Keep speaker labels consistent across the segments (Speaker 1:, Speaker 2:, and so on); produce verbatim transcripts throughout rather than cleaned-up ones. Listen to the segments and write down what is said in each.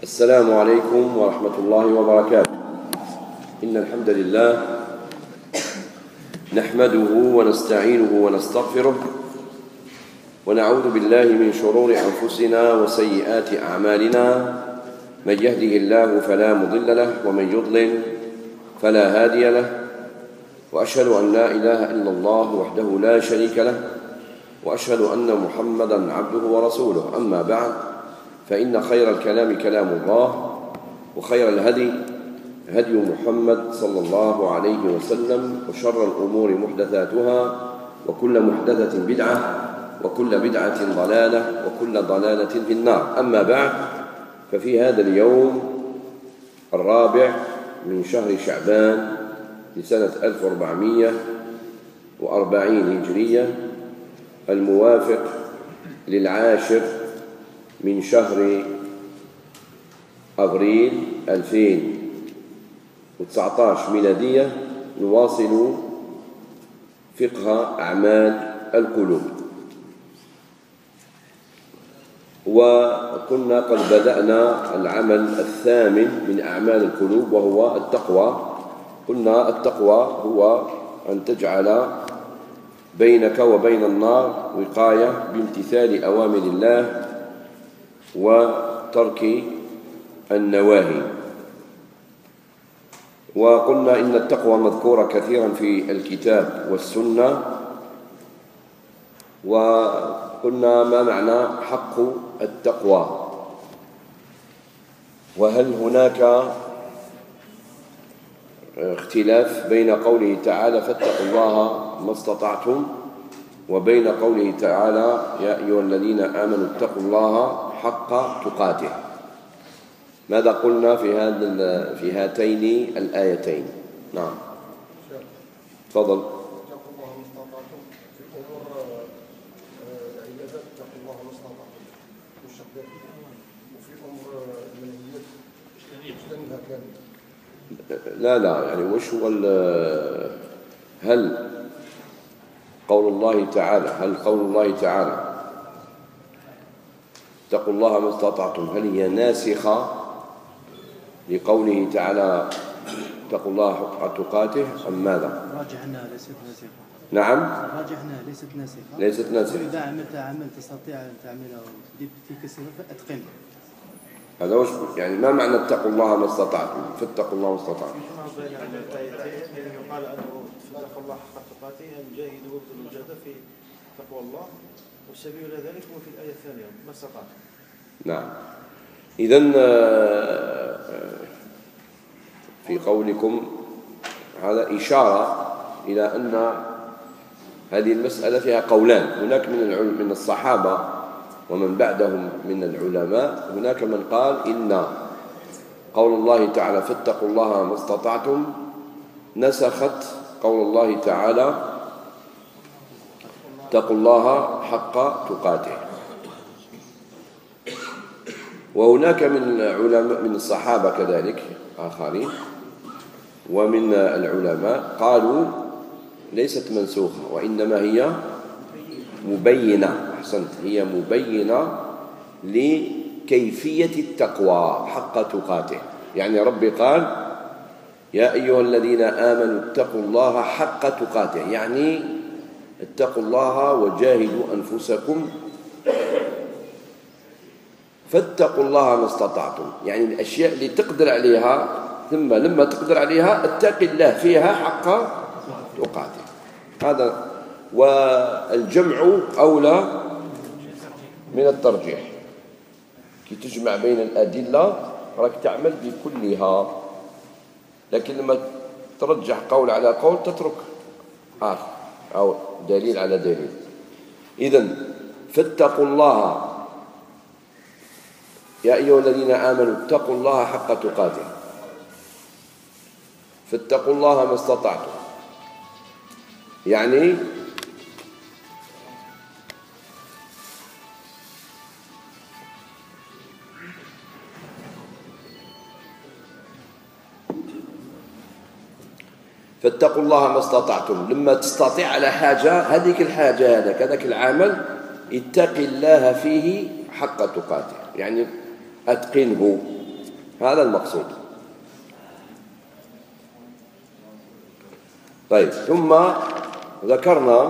Speaker 1: السلام عليكم ورحمة الله وبركاته. إن الحمد لله نحمده ونستعينه ونستغفره ونعوذ بالله من شرور أنفسنا وسيئات أعمالنا. من يهده الله فلا مضل له ومن يضلل فلا هادي له، وأشهد أن لا إله إلا الله وحده لا شريك له، وأشهد أن محمدا عبده ورسوله. أما بعد، فإن خير الكلام كلام الله، وخير الهدي هدي محمد صلى الله عليه وسلم، وشر الأمور محدثاتها، وكل محدثة بدعة، وكل بدعة ضلالة، وكل ضلالة في النار. أما بعد، ففي هذا اليوم الرابع من شهر شعبان لسنة ألف وأربعمائة وأربعين هجرية، الموافق للعاشر من شهر أبريل ألفين وتسعة عشر ميلادية، نواصل فقه أعمال القلوب. وكنا قد بدأنا العمل الثامن من أعمال القلوب، وهو التقوى. قلنا التقوى هو أن تجعل بينك وبين النار وقاية بامتثال أوامر الله وترك النواهي. وقلنا إن التقوى مذكورة كثيرا في الكتاب والسنة. وقلنا ما معنى حق التقوى، وهل هناك اختلاف بين قوله تعالى فاتقوا الله ما استطعتم، وبين قوله تعالى يا أيها الذين آمنوا اتقوا الله حق تقاته. ماذا قلنا في هذا في هاتين الآيتين؟ نعم، تفضل.
Speaker 2: اتقوا الله ما استطعتم في أمور العبادات، اتقوا الله ما استطعتم والشهادات، وفي أمور المنهيات اجتنبها كاملة.
Speaker 1: لا لا يعني وش هو هل قول الله تعالى هل قول الله تعالى اتقوا الله ما استطعتم هل هي ناسخة لقوله تعالى اتقوا الله حق تقاته أم ماذا؟
Speaker 3: راجعنا ليست ناسخة.
Speaker 1: نعم،
Speaker 3: راجعنا ليست ناسخة.
Speaker 1: ليست ناسخة.
Speaker 3: وإذا عملت عمل تستطيع أن تعمله في كسر فأتقنه.
Speaker 1: هذا وش يعني ما معنى اتقوا الله ما استطعتم؟ فاتقوا الله ما استطعتم.
Speaker 4: يقال أنه اتقوا الله حق تقاته أن جاهدوا وابذلوا الجهد في تقوى الله، والسبيل إلى ذلك هو في الآية الثانية ما استطعتم.
Speaker 1: نعم، إذن في قولكم هذا إشارة إلى أن هذه المسألة فيها قولان. هناك من من الصحابة ومن بعدهم من العلماء، هناك من قال إن قول الله تعالى فاتقوا الله ما استطعتم نسخت قول الله تعالى اتقوا الله حق تقاته. وهناك من العلماء من الصحابة كذلك آخرين ومن العلماء قالوا ليست منسوخة، وإنما هي مبينة. أحسنت، هي مبينة لكيفية التقوى حق تقاته. يعني ربي قال يا أيها الذين آمنوا اتقوا الله حق تقاته، يعني اتقوا الله وجاهدوا أنفسكم فاتقوا الله ما استطعتم، يعني الأشياء اللي تقدر عليها، ثم لما تقدر عليها اتق الله فيها حق تقاته. هذا والجمع أولى من الترجيح. كي تجمع بين الأدلة راك تعمل بكلها، لكن لما ترجح قول على قول تترك آخر أو دليل على دليل. إذن فاتقوا الله يا أيها الذين آمنوا اتقوا الله حق تقاته، فاتقوا الله ما استطعتم، يعني فاتقوا الله ما استطعتم. لما تستطيع على حاجة، هذيك الحاجة هذاك هذاك العمل اتق الله فيه حق تقاته، يعني أتقنه هذا المقصود. طيب، ثم ذكرنا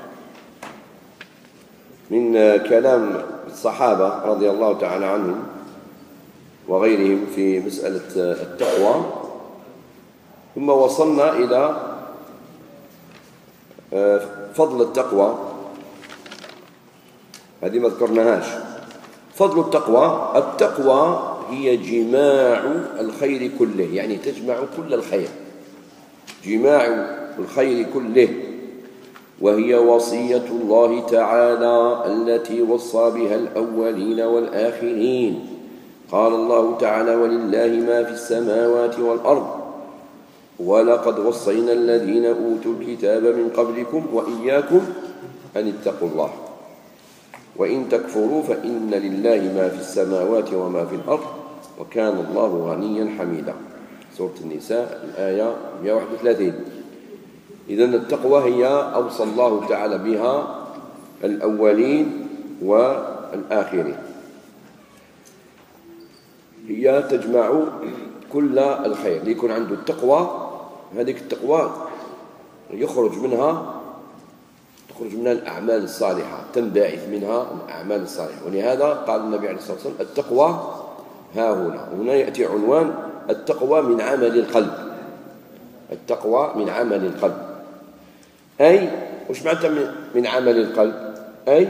Speaker 1: من كلام الصحابة رضي الله تعالى عنهم وغيرهم في مسألة التقوى، ثم وصلنا إلى فضل التقوى. هذه ما ذكرناهاش. فضل التقوى، التقوى هي جماع الخير كله، يعني تجمع كل الخير، جماع الخير كله، وهي وصية الله تعالى التي وصى بها الأولين والآخرين. قال الله تعالى: ولله ما في السماوات والأرض ولقد وصينا الذين أوتوا الكتاب من قبلكم وإياكم أن اتقوا الله وإن تكفروا فإن لله ما في السماوات وما في الأرض وكان الله غنيا حميدا. سورة النساء الآية مئة وواحد وثلاثين. إذن التقوى هي أوصى الله تعالى بها الأولين والآخرين، هي تجمع كل الخير. اللي يكون عنده التقوى، هذيك التقوى يخرج منها تخرج منها الأعمال الصالحة، تنبعث منها الأعمال الصالحة. ولهذا قال النبي عليه الصلاة والسلام: التقوى ها هنا. هنا يأتي عنوان التقوى من عمل القلب. التقوى من عمل القلب، أي وش معنى من عمل القلب؟ أي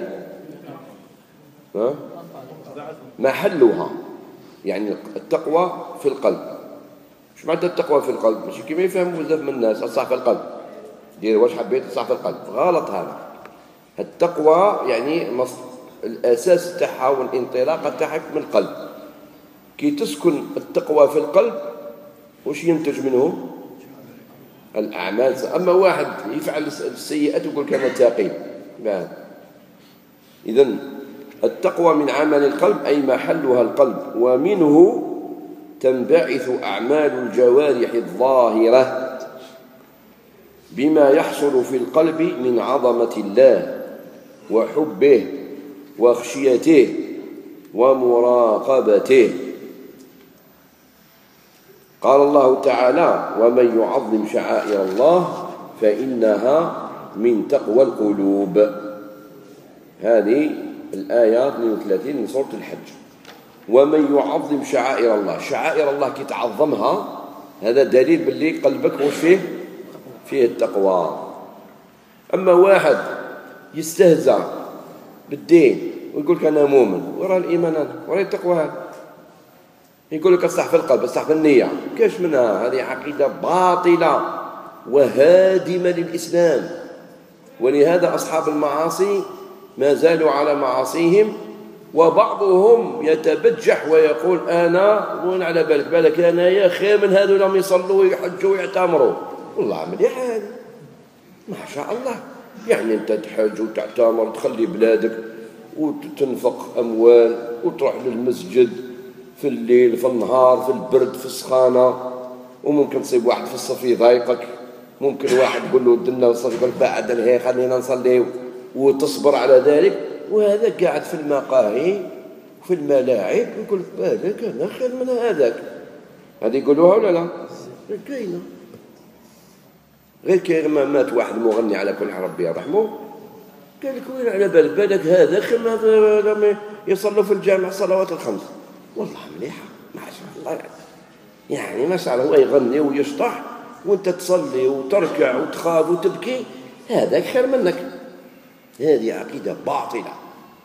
Speaker 1: محلها، يعني التقوى في القلب. وش معنى التقوى في القلب؟ ماشي كيما يفهموا بزاف من الناس الصح في القلب، دير واش حبيت الصح في القلب، غلط هذا. التقوى يعني الأساس تاعها والانطلاقة تاعها من القلب. كي تسكن التقوى في القلب وش ينتج منه؟ الأعمال. أما واحد يفعل السيئات ويقول كما تاقي. إذن التقوى من عمل القلب، أي محلها القلب، ومنه تنبعث أعمال الجوارح الظاهرة بما يحصل في القلب من عظمة الله وحبه وخشيته ومراقبته. قال الله تعالى: ومن يعظم شعائر الله فإنها من تقوى القلوب. هذه الآية اثنين وثلاثين من سورة الحج. ومن يعظم شعائر الله، شعائر الله كي تعظمها هذا دليل باللي قلبك وش فيه فيه التقوى. أما واحد يستهزأ بالدين ويقول لك أنا مؤمن، ورا الإيمان أنا ورا التقوى هذا، يقول لك الصح في القلب الصح في النية، كاش منها؟ هذه عقيدة باطلة وهادمة للإسلام. ولهذا أصحاب المعاصي ما زالوا على معاصيهم، وبعضهم يتبجح ويقول أنا وين على بالك بالك أنا يا خير من هذو لم يصلوا ويحجوا ويعتمروا. والله مليح هذا ما شاء الله، يعني أنت تحج وتعتمر وتخلي بلادك وتنفق أموال وتروح للمسجد في الليل في النهار في البرد في السخانة، وممكن تصيب واحد في الصف يضايقك، ممكن واحد يقول له دنا نصلي يقول بعد الهي خلينا نصلي وتصبر على ذلك. وهذا قاعد في المقاهي وفي الملاعب يقول بالك أنا خير من هذاك. هذه يقولوها ولا لا؟ كاينة. غير كي مات واحد مغني على كل حال ربي يرحمه قال لك وين على بالك بالك هذا خير من هذا لما يصلوا في الجامع الصلوات الخمس. والله مليحة ما شاء الله، يعني ما شاء الله. هو يغني ويشطح وانت تصلي وتركع وتخاف وتبكي، هذا خير منك. هذه عقيدة باطلة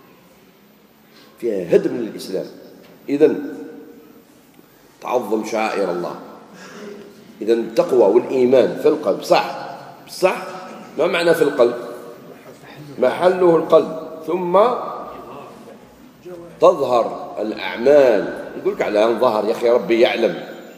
Speaker 1: فيها هدم للإسلام. إذن تعظم شعائر الله. إذن التقوى والإيمان في القلب صح صح. ما معنى في القلب؟ محله القلب، ثم تظهر الأعمال. يقول لك على أن ظهر يا أخي ربي يعلم،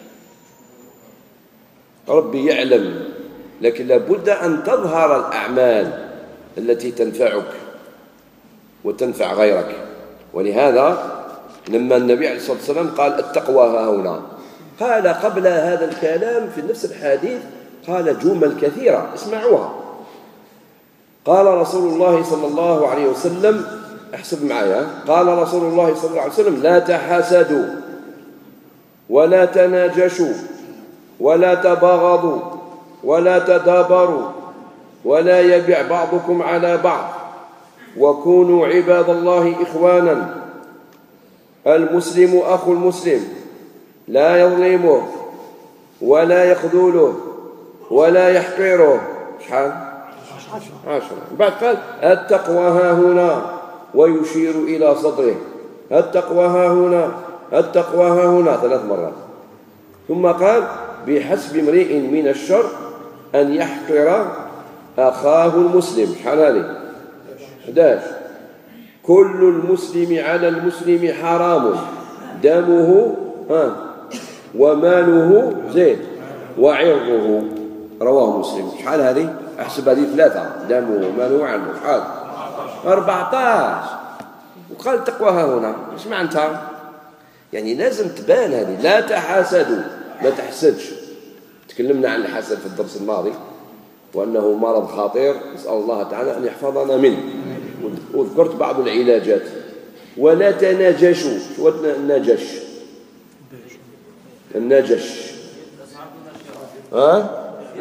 Speaker 1: ربي يعلم، لكن لابد أن تظهر الأعمال التي تنفعك وتنفع غيرك. ولهذا لما النبي عليه الصلاة والسلام قال التقوى ها هنا، قال قبل هذا الكلام في نفس الحديث قال جمل كثيرة اسمعوها. قال رسول الله صلى الله عليه وسلم، احسب معايا، قال رسول الله صلى الله عليه وسلم لا تحاسدوا ولا تناجشوا ولا تباغضوا ولا تدابروا ولا يبع بعضكم على بعض وكونوا عباد الله إخوانا المسلم أخو المسلم لا يظلمه ولا يخذله ولا يحقره. شحال؟ عشرة. بعد قال التقوى ها هنا ويشير إلى صدره. التقوى ها هنا التقوى ها هنا ثلاث مرات. ثم قال بحسب امرئ من الشر أن يحقر أخاه المسلم. شحال هذه؟ أحد عشر. كل المسلم على المسلم حرام دمه ها وماله زيد وعرضه. رواه مسلم. شحال هذه؟ احسب هذه ثلاثة، دمه وماله وعرضه. شحال؟ أربعة عشر. وقال التقوى ها هنا. ايش معناتها؟ يعني لازم تبان هذه. لا تحاسدوا، ما تحسدش. تكلمنا عن الحسد في الدرس الماضي وأنه مرض خطير، نسأل الله تعالى أن يحفظنا منه، وذكرت بعض العلاجات. ولا تناجشوا. شو النجش؟ النجش ها؟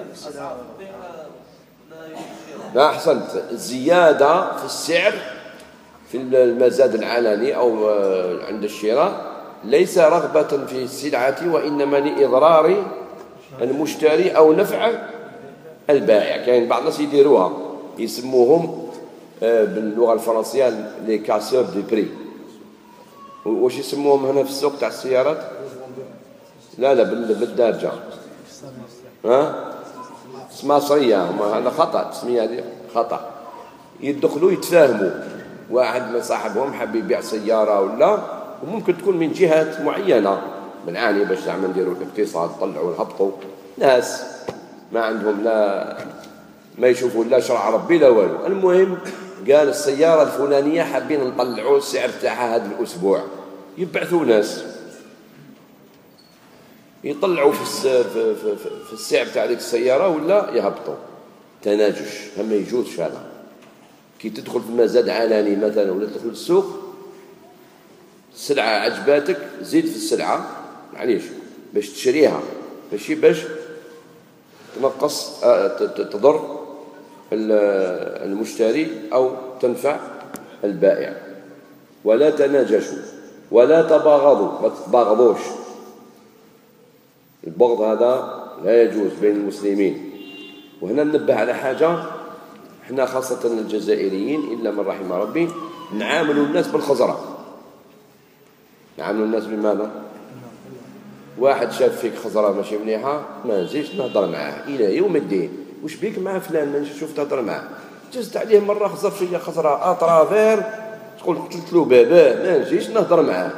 Speaker 1: لا أحسنت. الزيادة في السعر في المزاد العلني أو عند الشراء ليس رغبة في السلعة وإنما لإضرار المشتري أو نفع البائع. كاين يعني بعض الناس يديروها يسموهم باللغة الفرنسية لي كاسور دي بري. واش يسموهم هنا في السوق تاع السيارات؟ لا لا بالدارجة ها سماصرية. هذا خطأ، التسمية هذه خطأ. يدخلوا يتفاهموا، واحد من صاحبهم حاب يبيع سيارة ولا، وممكن تكون من جهات معينة بنعاني باش زعما نديروا الاقتصاد، طلعوا نهبطوا ناس ما عندهم لا ما يشوفوا لا شرع ربي لا والو. المهم قال السيارة الفلانية حابين نطلعوا السعر تاعها هذا الأسبوع. يبعثوا ناس يطلعوا في في في, في السعر تاع هذيك السيارة ولا يهبطوا. تناجش هم يجوزش هذا. كي تدخل في مزاد علني مثلا ولا تدخل السوق، السلعة عجباتك زيد في السلعة، معليش باش تشريها، ماشي باش تنقص تضر المشتري أو تنفع البائع. ولا تناجشوا ولا تباغضوا، ما تتباغضوش. البغض هذا لا يجوز بين المسلمين. وهنا ننبه على حاجة، احنا خاصة الجزائريين إلا من رحم ربي نعامل الناس بالخزرة. نعامل الناس بماذا؟ واحد شاف فيك خزرة ماشي مليحة ما نزيدش نهضر معاه إلى يوم الدين. وش بيك مع فلان ما نشوف تهضر معاه؟ جزت عليه مرة خزر فيا خزرة أطرافير تقول قتلت له باباه ما نجيش نهضر معاه.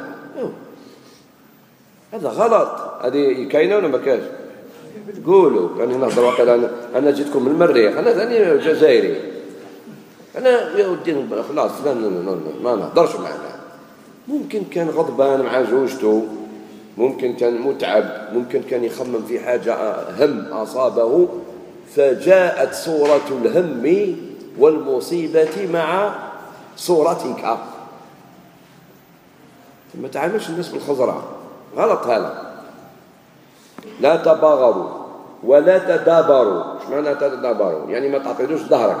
Speaker 1: هذا غلط. هذه كاينة ولا ما كاينش؟ قولوا كان نهضر وقيل أنا أنا جيتكم من المريخ، أنا ثاني جزائري، أنا يا ودي خلاص فلان ما نهضرش معاه. ممكن كان غضبان مع زوجته، ممكن كان متعب، ممكن كان يخمم في حاجة هم أصابه، فجاءت صورة الهم والمصيبة مع صورتك. ما تعاملش الناس بالخزرة، غلط هذا. لا تباغضوا ولا تدابروا. ايش معنى تدابروا؟ يعني ما تعطيلوش ظهرك،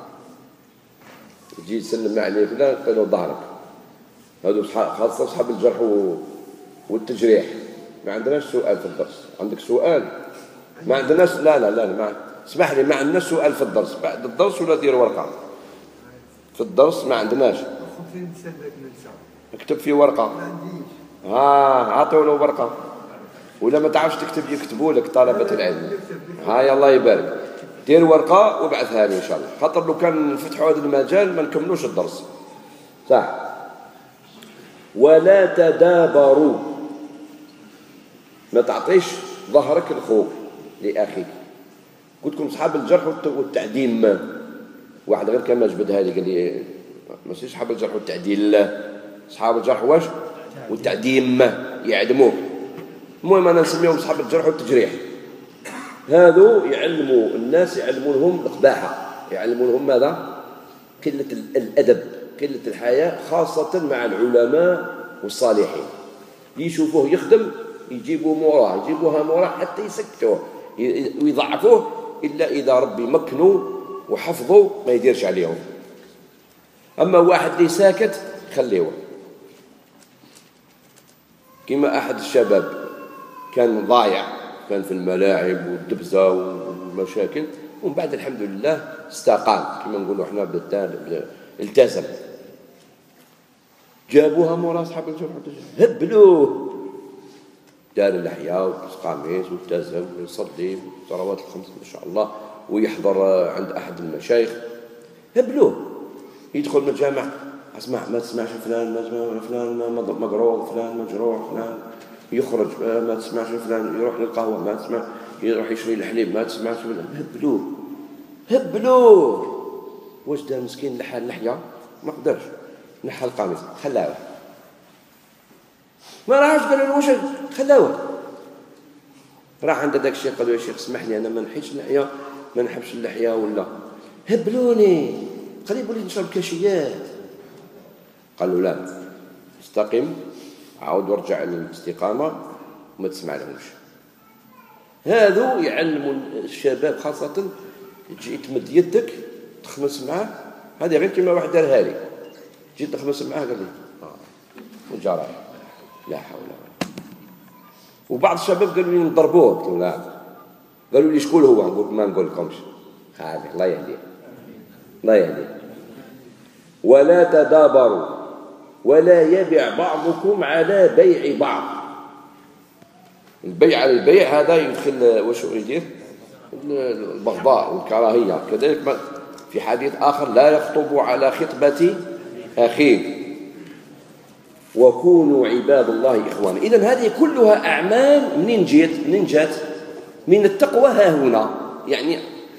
Speaker 1: تجي تسلم عليه فلان تعطيله ظهرك. هذو خاصة أصحاب الجرح والتجريح. ما عندناش سؤال في الدرس. عندك سؤال؟ ما عندناش. لا لا لا ما اسمح لي، ما عندناش سؤال في الدرس. بعد الدرس ولا دير ورقة في الدرس؟ ما عندناش. اكتب في ورقة. ها عطوا له ورقة، ولا ما تعرفش تكتب يكتبوا لك طلبة العلم. هاي الله يبارك، دير ورقة وابعثها لي إن شاء الله، خاطر لو كان نفتحوا هذا المجال ما نكملوش الدرس. صح. ولا تدابروا، ما تعطيش ظهرك لخوك لأخيك. قلت لكم أصحاب الجرح والتعديل. ما واحد غير كان جبدها لي قال لي ماشي أصحاب الجرح والتعديل، لا أصحاب الجرح واش والتعديم ما يعدموك. المهم أنا نسميهم أصحاب الجرح والتجريح. هذو يعلموا الناس، يعلمونهم القباحة، يعلمونهم ماذا؟ قلة الأدب، قلة الحياة، خاصة مع العلماء والصالحين. يشوفوه يخدم يجيبوا موراه يجيبوها موراه حتى يسكتوه ويضعفوه، إلا إذا ربي مكنوا وحفظوا ما يديرش عليهم. أما واحد اللي ساكت خليوه. كما أحد الشباب كان ضايع، كان في الملاعب والدبزة والمشاكل، ومن بعد الحمد لله استقام، كما نقولوا احنا التزم. جابوها مورا أصحاب الجرح هبلوه، دار اللحية ولبس قميص والتزم ويصلي صلوات الخمس ما شاء الله، ويحضر عند أحد المشايخ. هبلوه يدخل من الجامع، اسمع ما تسمعش فلان، ما تسمع فلان مقروض، فلان مجروح، فلان يخرج ما تسمعش فلان، يروح للقهوة ما تسمع، يروح يشري الحليب ما تسمعش فلان. هبلوه هبلوه. واش دار مسكين؟ نحى اللحية ما قدرش، نحى القميص خلاوه، ما راحش قال له واش خلاوه. راح عند داك الشيخ قال له يا شيخ اسمح لي انا ما نحيش اللحية، ما نحبش اللحية ولا. هبلوني قريب وليت نشرب كاشيات. قال له لا استقم، عاود وارجع للاستقامة وما تسمع لهمش. هذو يعلموا الشباب خاصة، تجي تمد يدك تخمس معاه، هذه غير كما واحد دارها لي، جيت تخمس معاه قال لي اه وجرى لا حول ولا قوة. وبعض الشباب قالوا لي نضربوه، قلت لا. قالوا لي شكون هو؟ نقول ما نقول لكمش، خالي الله يهديه الله يهديه. ولا تدابروا ولا يبيع بعضكم على بيع بعض. البيع على البيع هذا يدخل واش يدير؟ البغضاء والكراهية. كذلك في حديث آخر لا يخطب على خطبة أخيه وكونوا عباد الله إخوانا. إذن هذه كلها أعمال منين جيت؟ منين جات؟ من التقوى ها هنا. يعني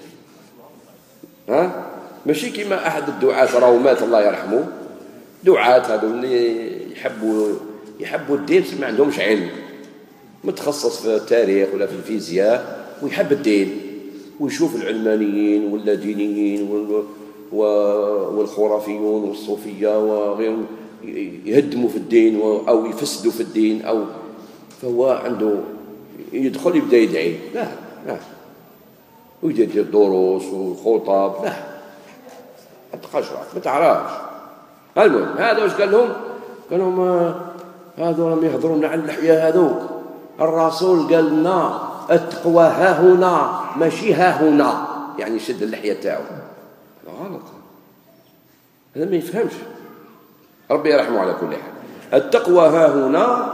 Speaker 1: ها ماشي كما أحد الدعاة راهو مات الله يرحمه، دعاة هذو اللي يحبوا يحبوا الدين ما عندهمش علم، متخصص في التاريخ ولا في الفيزياء ويحب الدين ويشوف العلمانيين واللادينيين والخرافيون والصوفية وغيرهم يهدموا في الدين أو يفسدوا في الدين، أو فهو عنده يدخل يبدأ يدعي. لا لا ويدير دروس وخطب. لا ما تقشرك ما تعرفش. المهم هذا واش قال لهم؟ قال لهم هذو راهم يهضرون على اللحية هذوك، الرسول قال لنا التقوى ها هنا ماشي ها هنا، يعني شد اللحية تاعو. غلط، هذا ما يفهمش، ربي يرحمه على كل حال. التقوى ها هنا،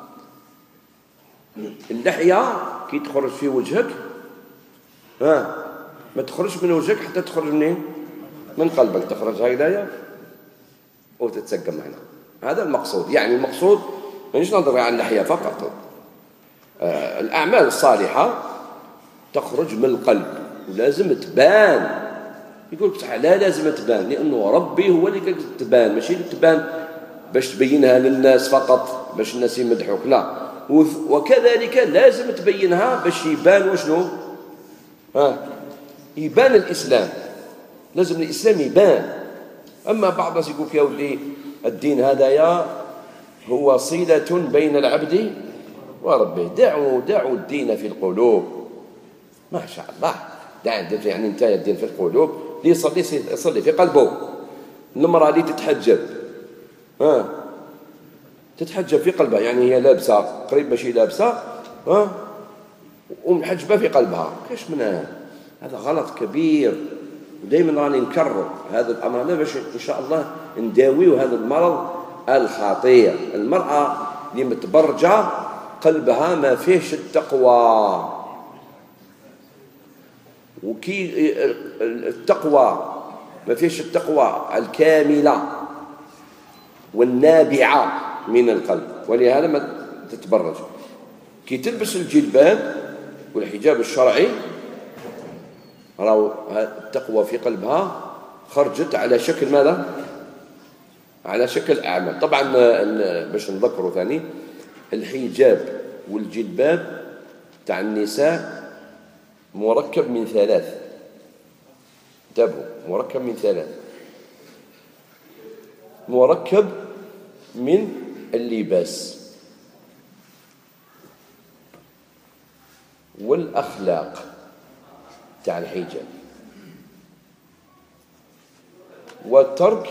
Speaker 1: اللحية كي تخرج في وجهك ها ما تخرج من وجهك حتى تخرج منين؟ من قلبك، تخرج هكذايا وتتسقم هنا. هذا المقصود. يعني المقصود مانيش نهضر على اللحية فقط، آه الأعمال الصالحة تخرج من القلب ولازم تبان. يقول لك لا لازم تبان، لأنه ربي هو اللي قال تبان، ماشي تبان باش تبينها للناس فقط باش الناس يمدحوك، لا. وكذلك لازم تبينها باش يبان وشنو؟ ها يبان الإسلام، لازم الإسلام يبان. أما بعض الناس يقول يا ولي الدين هذايا هو صلة بين العبد وربه. دعوا دعوا الدين في القلوب، ما شاء الله. دع يعني انت الدين في القلوب، اللي يصلي يصلي في قلبه. المرأة اللي تتحجب ها تتحجب في قلبها، يعني هي لابسة قريب ماشي لابسة ها ومحجبة في قلبها، كاش منها؟ هذا غلط كبير. ودائما راني نكرر هذا الأمر هذا باش إن شاء الله نداويو هذا المرض الخطير. المرأة اللي متبرجة قلبها ما فيهش التقوى. وكي التقوى ما فيش التقوى الكاملة والنابعة من القلب، ولهذا ما تتبرج. كي تلبس الجلباب والحجاب الشرعي راهو التقوى في قلبها خرجت على شكل ماذا؟ على شكل أعمال. طبعا باش نذكروا ثاني، الحجاب والجلباب تاع النساء مركب من ثلاث. انتبهوا، مركب من ثلاث. مركب من اللباس، والأخلاق تاع الحجاب، والترك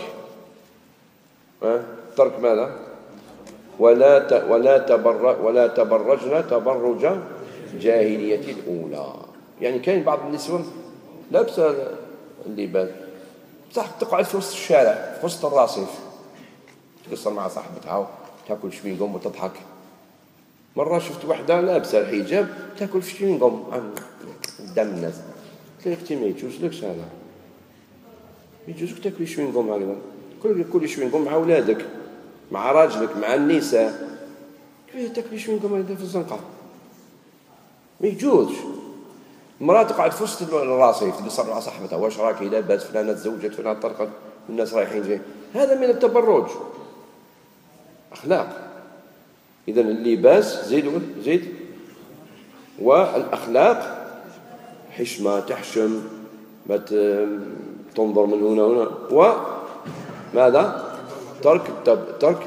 Speaker 1: ترك ماذا؟ ولا ولا تبرج ولا تبرجن تبرج جاهلية الأولى. يعني كاين بعض النسوان لابسه اللباس بصح تقعد في وسط الشارع في وسط الرصيف تقصر مع صاحبتها تاكل شوينغوم وتضحك. مرة شفت وحدة لابسه الحجاب تاكل في شوينغوم قدام الناس. قلت لها اختي ما يجوزلكش هذا، ما يجوزك تاكلي شوينغوم هكذا، كل كل شوينغوم مع ولادك مع راجلك مع النساء، كيف تاكلي شوينغوم هكذا في الزنقة؟ ما يجوزش. المرأة تقعد في وسط الرصيف تقصر مع صاحبتها، واش راكي لاباس فلانة تزوجت فلانة طلقت والناس رايحين جاي، هذا من التبرج أخلاق. إذن اللباس زيد زيد والأخلاق حشمة تحشم، ما تنظر من هنا هنا، وماذا؟ ترك ترك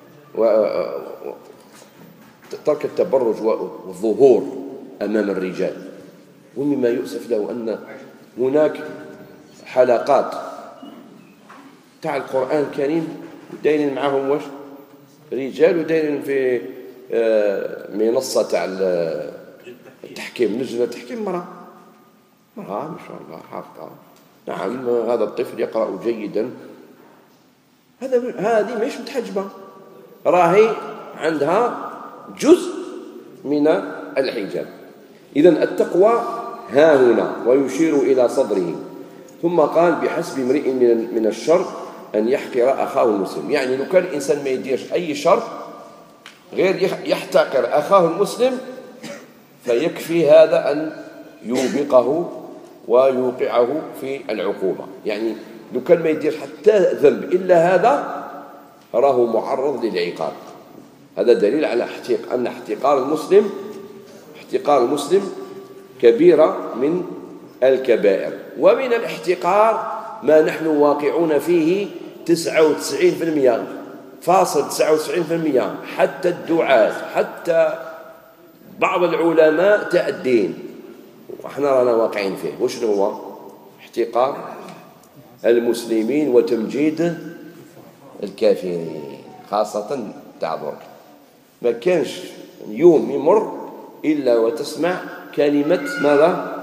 Speaker 1: ترك التبرج والظهور أمام الرجال. ومما يؤسف له أن هناك حلقات تاع القرآن الكريم دايرين معهم واش رجال، ودايرين في منصة تاع التحكيم نجم التحكيم مرأة مرأة ما شاء الله حافظة. نعم هذا الطفل يقرأ جيدا، هذا هذه مش متحجبة، راهي عندها جزء من الحجاب. إذن التقوى ها هنا ويشير إلى صدره. ثم قال بحسب امرئ من الشر أن يحقر أخاه المسلم. يعني لو كان الإنسان ما يديرش أي شر غير يحتقر أخاه المسلم فيكفي هذا أن يوبقه ويوقعه في العقوبة. يعني لو كان ما يدير حتى ذنب إلا هذا راه معرض للعقاب. هذا دليل على احتق... أن احتقار المسلم احتقار المسلم كبيرة من الكبائر. ومن الاحتقار ما نحن واقعون فيه تسعة وتسعين بالمئة فاصل تسعة وتسعين بالمئة، حتى الدعاة حتى بعض العلماء تاع الدين وإحنا رانا واقعين فيه. وشنو هو؟ احتقار المسلمين وتمجيد الكافرين، خاصة تاع درك. ما كانش يوم يمر إلا وتسمع كلمة ماذا؟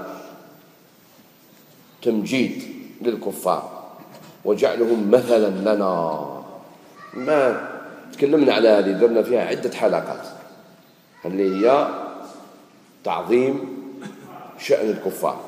Speaker 1: تمجيد للكفار وجعلهم مثلا لنا. ما تكلمنا على هذه، درنا فيها عدة حلقات اللي هي تعظيم شأن الكفار.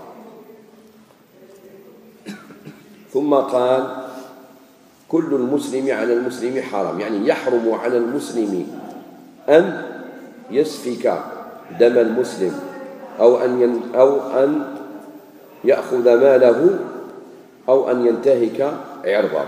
Speaker 1: ثم قال كل المسلم على المسلم حرام، يعني يحرم على المسلم أن يسفك دم المسلم أو أن ين أو أن يأخذ ماله أو أن ينتهك عرضه.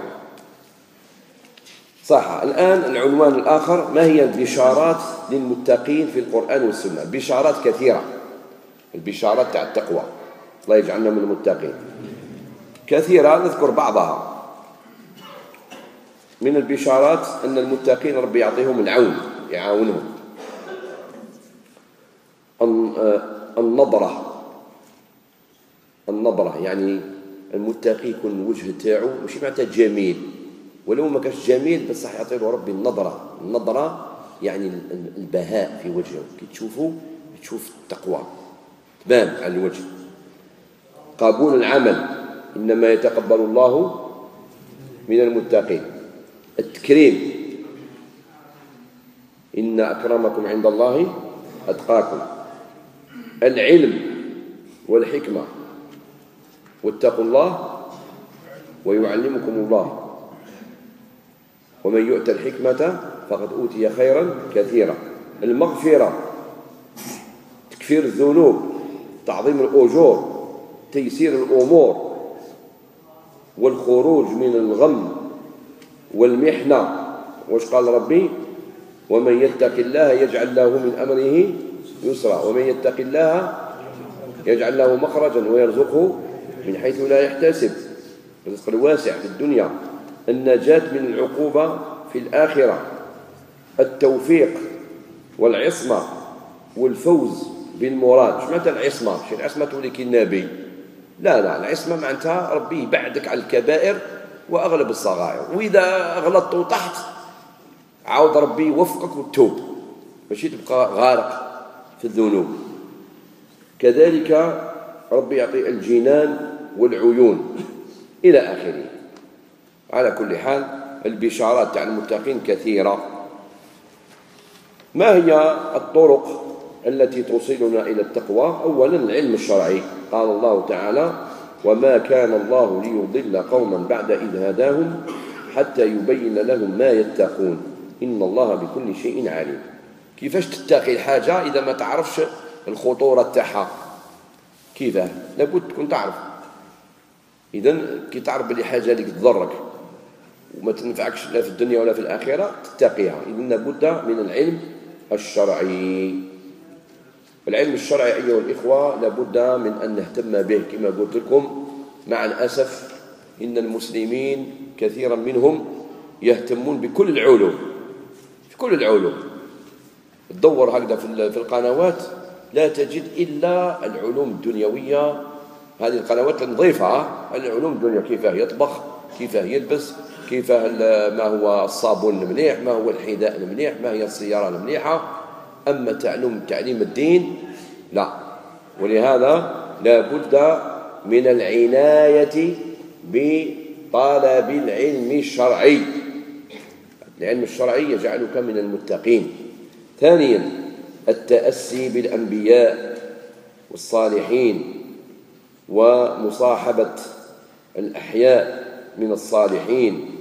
Speaker 1: صح. الآن العنوان الآخر، ما هي البشارات للمتقين في القرآن والسنة؟ بشارات كثيرة، البشارات تاع التقوى، الله يجعلنا من المتقين، كثيرة نذكر بعضها. من البشارات أن المتقين ربي يعطيهم العون يعاونهم. النظرة النظرة يعني المتقي يكون الوجه تاعو ماشي معناتها جميل، ولو ما كانش جميل بصح يعطي له ربي النظرة. النظرة يعني البهاء في وجهه، كي تشوفه تشوف التقوى تبان على الوجه. قبول العمل، إنما يتقبل الله من المتقين. التكريم، إن أكرمكم عند الله أتقاكم. العلم والحكمة، واتقوا الله ويعلمكم الله، ومن يؤت الحكمة فقد أوتي خيرا كثيرا. المغفرة، تكفير الذنوب، تعظيم الأجور، تيسير الأمور، والخروج من الغم والمحنة. واش قال ربي؟ ومن يتق الله يجعل له من أمره يسرا، ومن يتق الله يجعل له مخرجا ويرزقه من حيث لا يحتسب. الرزق الواسع في الدنيا. النجاة من العقوبة في الآخرة. التوفيق والعصمة والفوز بالمراد. مش معناتها العصمة، مش العصمة تولي كي النبي، لا لا، العصمة معناتها ربي يبعدك على الكبائر وأغلب الصغائر، وإذا غلطت وطحت عاود ربي يوفقك وتتوب ماشي تبقى غارق في الذنوب. كذلك ربي يعطي الجنان والعيون إلى آخره. على كل حال البشارات تاع المتقين كثيرة. ما هي الطرق التي توصلنا إلى التقوى؟ أولا العلم الشرعي. قال الله تعالى: وما كان الله ليضل قوما بعد إذ هداهم حتى يبين لهم ما يتقون إن الله بكل شيء عليم. كيفاش تتقي الحاجة إذا ما تعرفش الخطورة تاعها؟ كيفاه؟ لابد تكون تعرف. إذن كي تعرف بلي حاجة لك تضرك وما تنفعكش لا في الدنيا ولا في الآخرة تتقيها. إذن لابد من العلم الشرعي. العلم الشرعي أيها الإخوة لابد من أن نهتم به. كما قلت لكم مع الأسف إن المسلمين كثيرا منهم يهتمون بكل العلوم، في كل العلوم. تدور هكذا في القنوات لا تجد إلا العلوم الدنيوية. هذه القنوات نضيفها العلوم الدنيا، كيف يطبخ، كيف يلبس، كيف ما هو الصابون المليح، ما هو الحذاء المليح، ما هي السيارة المليحة. أما تعلم تعليم الدين لا. ولهذا لا بد من العناية بطلب العلم الشرعي. العلم الشرعي يجعلك من المتقين. ثانيا التأسي بالأنبياء والصالحين ومصاحبة الأحياء من الصالحين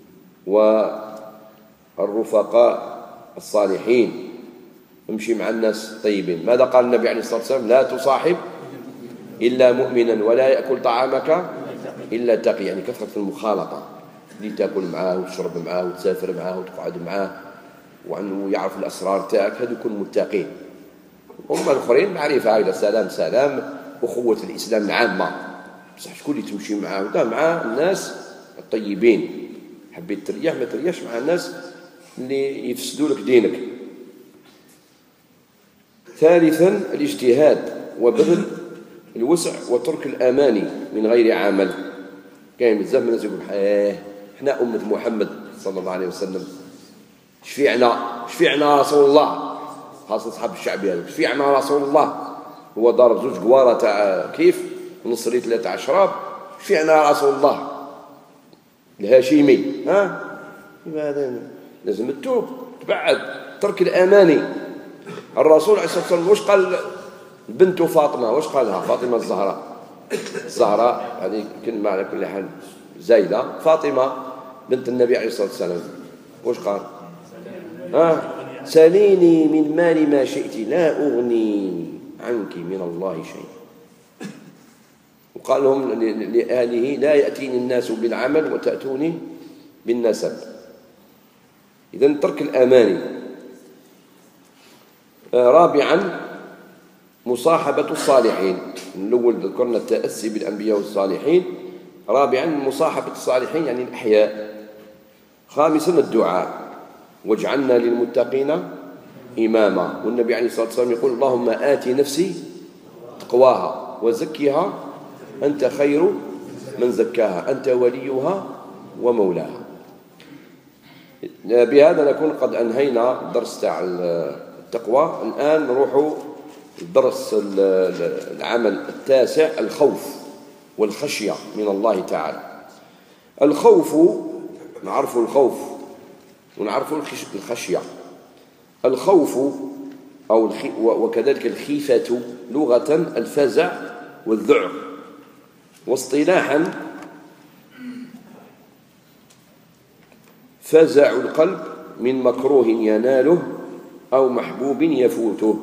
Speaker 1: والرفقاء الصالحين. امشي مع الناس الطيبين. ماذا قال النبي عليه الصلاة والسلام؟ لا تصاحب إلا مؤمنا ولا يأكل طعامك إلا تقي. يعني كثرة المخالطة، اللي تأكل معاه وتشرب معاه وتسافر معاه وتقعد معاه وأنه يعرف الأسرار تاعك، هذو يكون متقين. هم الآخرين معرفة هذا سلام سلام أخوة الإسلام العامة، بصح شكون اللي تمشي معاه؟ ودا مع الناس الطيبين. حبيت تريح ما تريحش مع الناس اللي يفسدوا لك دينك. ثالثا الاجتهاد وبذل الوسع وترك الأماني من غير عمل. كاين بزاف من الناس يقول ايه احنا أمة محمد صلى الله عليه وسلم، شفيعنا شفيعنا رسول الله، خاصة أصحاب الشعبية هذوك، شفيعنا رسول الله. هو ضرب زوج قوارة تاع كيف نص لتر تاع شراب، شفيعنا رسول الله الهاشمي. ها لماذا لازم تتوب تبعد، ترك الأماني. الرسول عليه الصلاة والسلام واش قال بنت فاطمة؟ واش قالها فاطمة الزهراء؟ الزهراء هذه كلمة على كل حال زايدة. فاطمة بنت النبي عليه الصلاة والسلام واش قال؟ ها سليني من مال ما شئت لا أغني عنك من الله شيء. وقال لهم لأهله لا يأتيني الناس بالعمل وتأتوني بالنسب. إذن ترك الأماني. رابعا مصاحبة الصالحين. الأول ذكرنا التأسي بالأنبياء والصالحين. رابعا مصاحبة الصالحين يعني الأحياء. خامسا الدعاء واجعلنا للمتقين إماما. والنبي عليه الصلاة والسلام يقول اللهم آت نفسي تقواها وزكها أنت خير من زكاها أنت وليها ومولاها. بهذا نكون قد أنهينا الدرس تاع التقوى. الآن نروح الدرس العمل التاسع، الخوف والخشية من الله تعالى. الخوف نعرف الخوف ونعرف الخشية. الخوف أو وكذلك الخيفة لغة الفزع والذعر، واصطلاحا فزع القلب من مكروه يناله أو محبوب يفوته.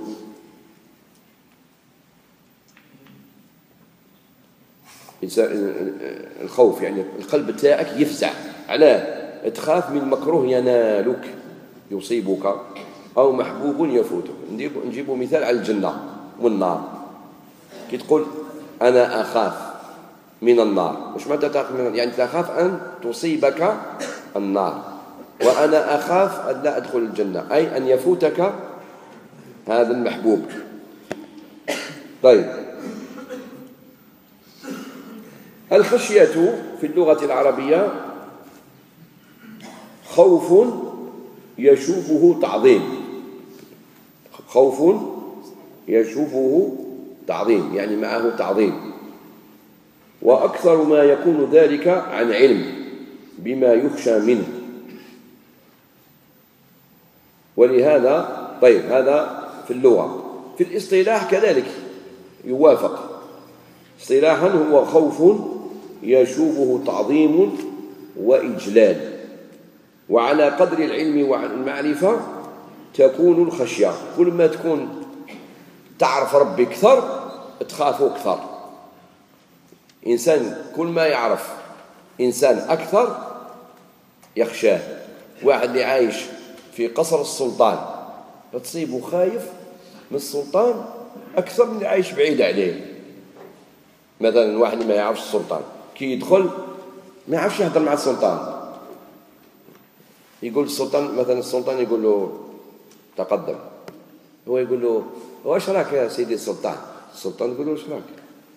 Speaker 1: الخوف يعني القلب تاعك يفزع، علاه؟ تخاف من مكروه ينالك يصيبك أو محبوب يفوتك. نجيب مثال على الجنة والنار. كي تقول أنا أخاف من النار، وش معناتها تخاف من؟ يعني تخاف أن تصيبك النار. وأنا أخاف أن لا أدخل الجنة، أي أن يفوتك هذا المحبوب. طيب، الخشية في اللغة العربية خوف يشوبه تعظيم. خوف يشوبه تعظيم، يعني معه تعظيم، وأكثر ما يكون ذلك عن علم بما يخشى منه. ولهذا طيب هذا في اللغة. في الاصطلاح كذلك يوافق. اصطلاحا هو خوف يشوبه تعظيم وإجلال، وعلى قدر العلم والمعرفة تكون الخشية. كل ما تكون تعرف ربي أكثر تخافه أكثر. إنسان كل ما يعرف إنسان أكثر يخشاه. واحد اللي عايش في قصر السلطان تصيبه خايف من السلطان أكثر من اللي عايش بعيد عليه. مثلا واحد اللي ما يعرفش السلطان كي يدخل ما يعرفش يهضر مع السلطان، يقول السلطان مثلا السلطان يقول له تقدم، هو يقول له واش راك يا سيدي السلطان؟ السلطان يقول له واش راك؟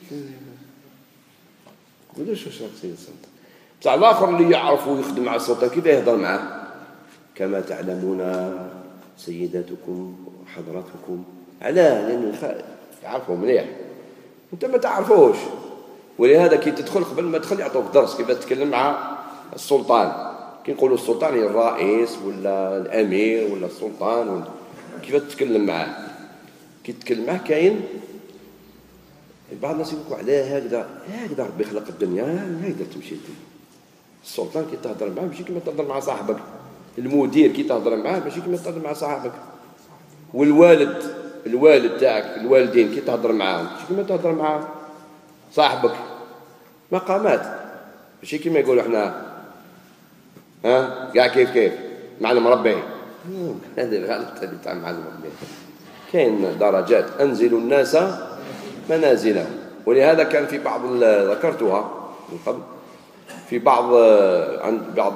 Speaker 1: يقول له واش راك سيدي السلطان؟ بصح الاخر اللي يعرف ويخدم مع السلطان كيف يهضر معاه؟ كما تعلمون سيداتكم وحضراتكم. علاه؟ لانه يعرفه مليح، انت ما تعرفوش. ولهذا كي تدخل قبل ما تدخل يعطوك درس كيف تتكلم مع السلطان. كي نقولوا السلطان هي الرئيس ولا الامير ولا السلطان ولا كيف تتكلم معاه. كي تتكلم معاه كاين بعض الناس يقولوا علاه هكذا هكذا ربي خلق الدنيا هكذا تمشي الدنيا. السلطان كي تهضر معاه ماشي كيما تهضر مع صاحبك. المدير كي تهضر معاه ماشي كيما تهضر مع صاحبك. والوالد الوالد تاعك الوالدين كي تهضر معاهم ماشي كيما تهضر مع صاحبك. مقامات ماشي كيما يقولوا احنا ها كاع كيف كيف معلم ربي. هذا الغلط اللي تاع معلم ربي. كاين درجات انزل الناس منازلهم. ولهذا كان في بعض ذكرتها من قبل في بعض عند بعض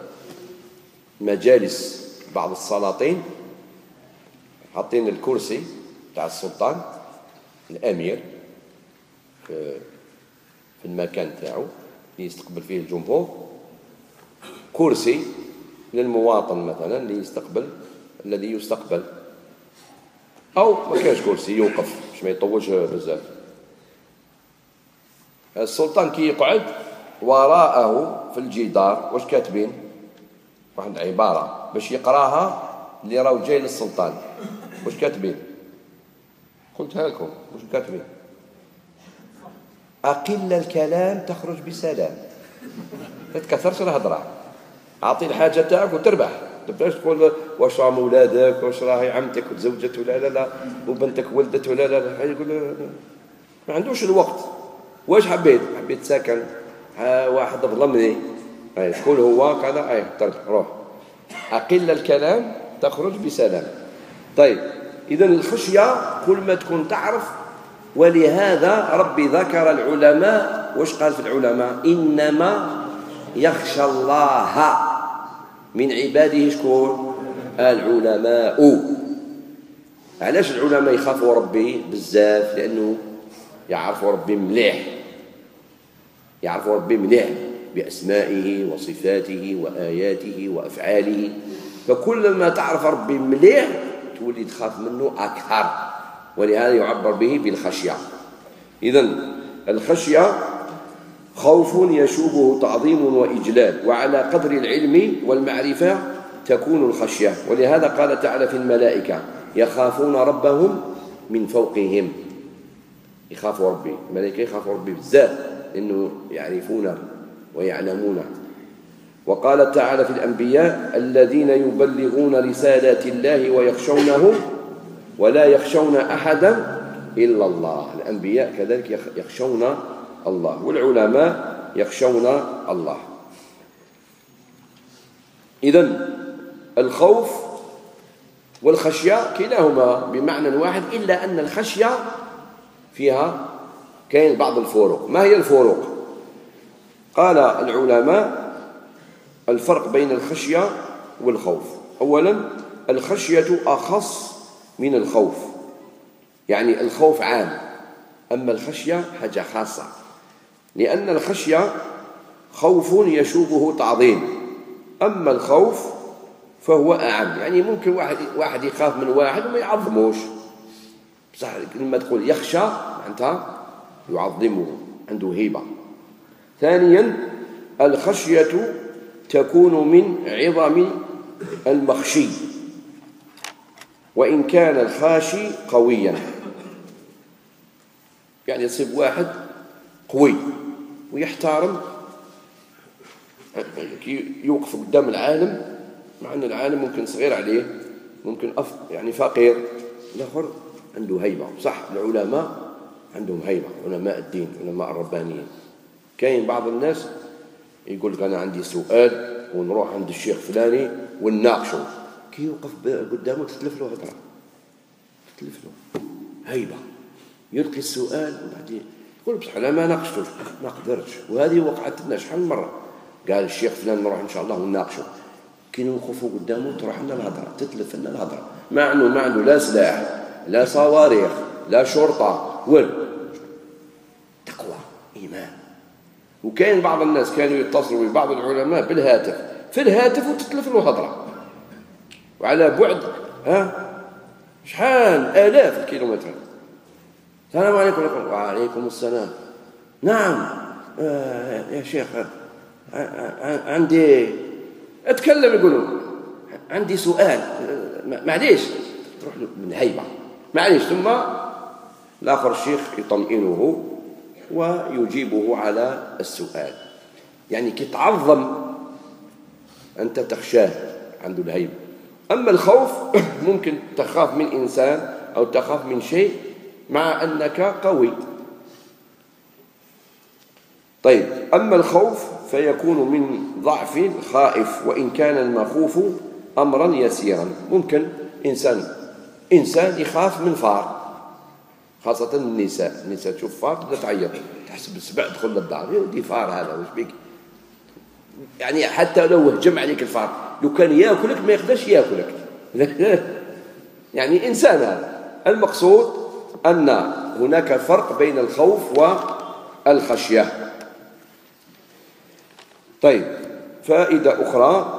Speaker 1: مجالس بعض السلاطين حاطين الكرسي تاع السلطان الامير في في المكان تاعو اللي يستقبل فيه الجمهور، كرسي للمواطن مثلا اللي يستقبل الذي يستقبل، او ما كانش كرسي يوقف باش ما يطولش بزاف. السلطان كي يقعد وراءه في الجدار واش كاتبين؟ واحد عباره باش يقراها اللي راهو جاي للسلطان. واش كاتبين؟ قلتها لكم واش كاتبين؟ أقل الكلام تخرج بسلام. ما تكثرش الهضره، اعطي الحاجه تاعك وتربح. تبداش تقول واش راه ولادك واش راهي عمتك وتزوجت ولا لا لا وبنتك ولدت ولا لا لا. يقول ما عندوش الوقت. واش حبيت؟ حبيت ساكن واحد ظلمني شكون هو كذا اي طيب روح. أقل الكلام تخرج بسلام. طيب اذا الخشيه كل ما تكون تعرف. ولهذا ربي ذكر العلماء. واش قال في العلماء؟ إنما يخشى الله من عباده شكون؟ العلماء. علاش العلماء يخافوا ربي بزاف؟ لأنه يعرفوا ربي مليح، يعرفوا ربي مليح بأسمائه وصفاته وآياته وأفعاله. فكل ما تعرف ربي مليح تولي تخاف منه أكثر. ولهذا يعبر به بالخشية. إذن الخشية خوف يشوبه تعظيم وإجلال، وعلى قدر العلم والمعرفة تكون الخشية. ولهذا قال تعالى في الملائكة يخافون ربهم من فوقهم. يخافوا ربي، الملائكة يخافوا ربي بزاف لأنه يعرفونه ويعلمونه. وقال تعالى في الأنبياء الذين يبلغون رسالات الله ويخشونه ولا يخشون أحدا إلا الله. الأنبياء كذلك يخشون الله، والعلماء يخشون الله. إذن الخوف والخشية كلاهما بمعنى واحد، إلا أن الخشية فيها كاين بعض الفروق. ما هي الفروق؟ قال العلماء الفرق بين الخشية والخوف. أولا الخشية أخص من الخوف، يعني الخوف عام أما الخشية حاجة خاصة، لأن الخشية خوف يشوبه تعظيم، أما الخوف فهو أعم. يعني ممكن واحد واحد يخاف من واحد وما يعظموش، بصح لما تقول يخشى معناتها يعظمه، عنده هيبة. ثانيا الخشية تكون من عظم المخشي، وإن كان الخاشي قويا. يعني يصيب واحد قوي ويحترم كي يوقف قدام العالم، مع أن العالم ممكن صغير عليه، ممكن أف يعني فقير، الآخر عنده هيبة. صح العلماء عندهم هيبة، علماء الدين، علماء الربانيين. كاين بعض الناس يقول لك أنا عندي سؤال ونروح عند الشيخ فلاني ونناقشه، كي يوقف قدامه تتلف له هضرة، تتلف له هيبة، يلقي السؤال وبعدين يقول بصح أنا ما ناقشتوش، ما قدرتش. وهذه وقعت لنا شحال من مرة، قال الشيخ فلان نروح إن شاء الله ونناقشه، كي نوقفوا قدامه تروح لنا الهضرة، تتلف لنا الهضرة، ما عنده ما عنده لا سلاح لا صواريخ لا شرطة ولا تقوى إيمان. وكاين بعض الناس كانوا يتصلوا ببعض العلماء بالهاتف، في الهاتف وتتلف له هضرة، وعلى بعد ها شحال آلاف الكيلومترات. السلام عليكم. وعليكم السلام. نعم آه يا شيخ آه عندي اتكلم، يقولوا عندي سؤال معليش، تروح له من هيبة معليش، ثم الآخر الشيخ يطمئنه ويجيبه على السؤال. يعني كي تعظم أنت تخشاه، عنده الهيبة. أما الخوف ممكن تخاف من إنسان أو تخاف من شيء مع أنك قوي. طيب أما الخوف فيكون من ضعف الخائف، وإن كان المخوف أمرا يسيرا. ممكن إنسان إنسان يخاف من فار، خاصة النساء، النساء تشوف فار تبدأ تعيط، تحسب السبع دخل للدار، يودي فار هذا واش بيك. يعني حتى لو هجم عليك الفار، لو كان ياكلك ما يقدرش ياكلك. يعني إنسان هذا. المقصود أن هناك فرق بين الخوف والخشية. طيب فائدة أخرى،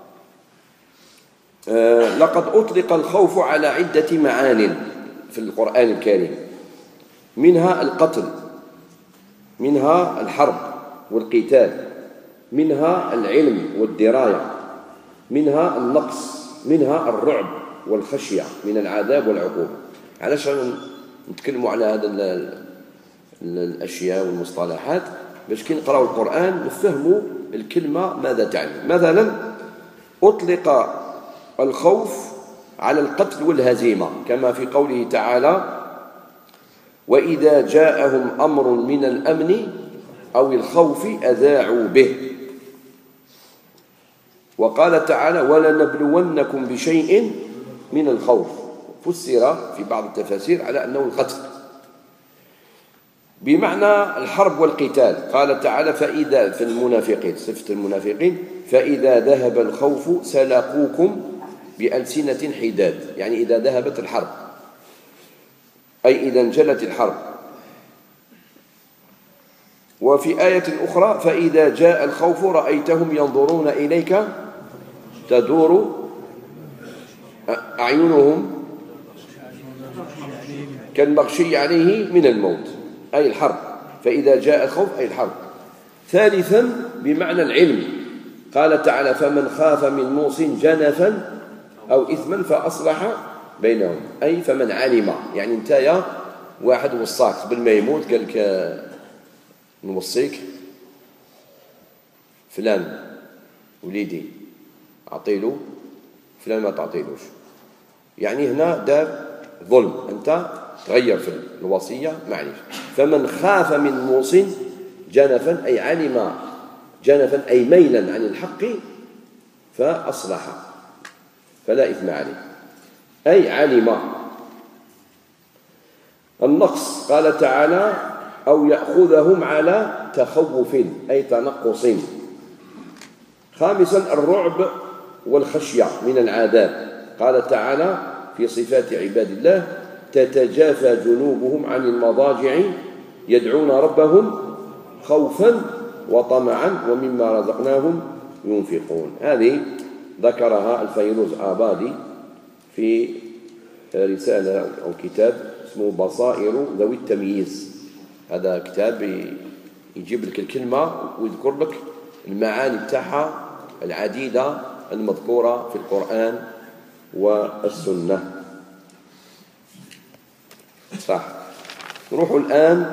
Speaker 1: آه لقد أطلق الخوف على عدة معان في القرآن الكريم، منها القتل، منها الحرب والقتال، منها العلم والدراية، منها النقص، منها الرعب والخشية من العذاب والعقوبة. علاش نتكلموا على هذا الأشياء والمصطلحات؟ باش كي نقراو القرآن نفهموا الكلمة ماذا تعني. مثلا أطلق الخوف على القتل والهزيمة، كما في قوله تعالى وإذا جاءهم أمر من الأمن أو الخوف أذاعوا به. وقال تعالى ولنبلونكم بشيء من الخوف، فسر في بعض التفاسير على أنه القتل بمعنى الحرب والقتال. قال تعالى فإذا في المنافقين، صفة المنافقين، فإذا ذهب الخوف سلقوكم بألسنة حداد، يعني إذا ذهبت الحرب، أي إذا انجلت الحرب. وفي آية أخرى فإذا جاء الخوف رأيتهم ينظرون إليك تدور أعينهم كالمغشي عليه من الموت، أي الحرب. فإذا جاء الخوف أي الحرب. ثالثا بمعنى العلم، قال تعالى فمن خاف من موص جنفا أو إثما فأصلح بينهم، أي فمن علم. يعني انت يا واحد وصاك قبل ما يموت قال لك نوصيك فلان وليدي أعطيله، فلان ما تعطيلوش، يعني هنا دار ظلم، أنت تغير في الوصية معليش. فمن خاف من موص جنفا أي علم، جنفا أي ميلا عن الحق فأصلح فلا إثم عليه، أي علم. النقص قال تعالى أو يأخذهم على تخوف أي تنقص. خامسا الرعب والخشية من العذاب. قال تعالى في صفات عباد الله تتجافى جنوبهم عن المضاجع يدعون ربهم خوفا وطمعا ومما رزقناهم ينفقون. هذه ذكرها الفيروز آبادي في رسالة أو كتاب اسمه بصائر ذوي التمييز. هذا كتاب يجيب لك الكلمة ويذكر لك المعاني بتاعها العديدة المذكورة في القرآن والسنة. صح. نروح الآن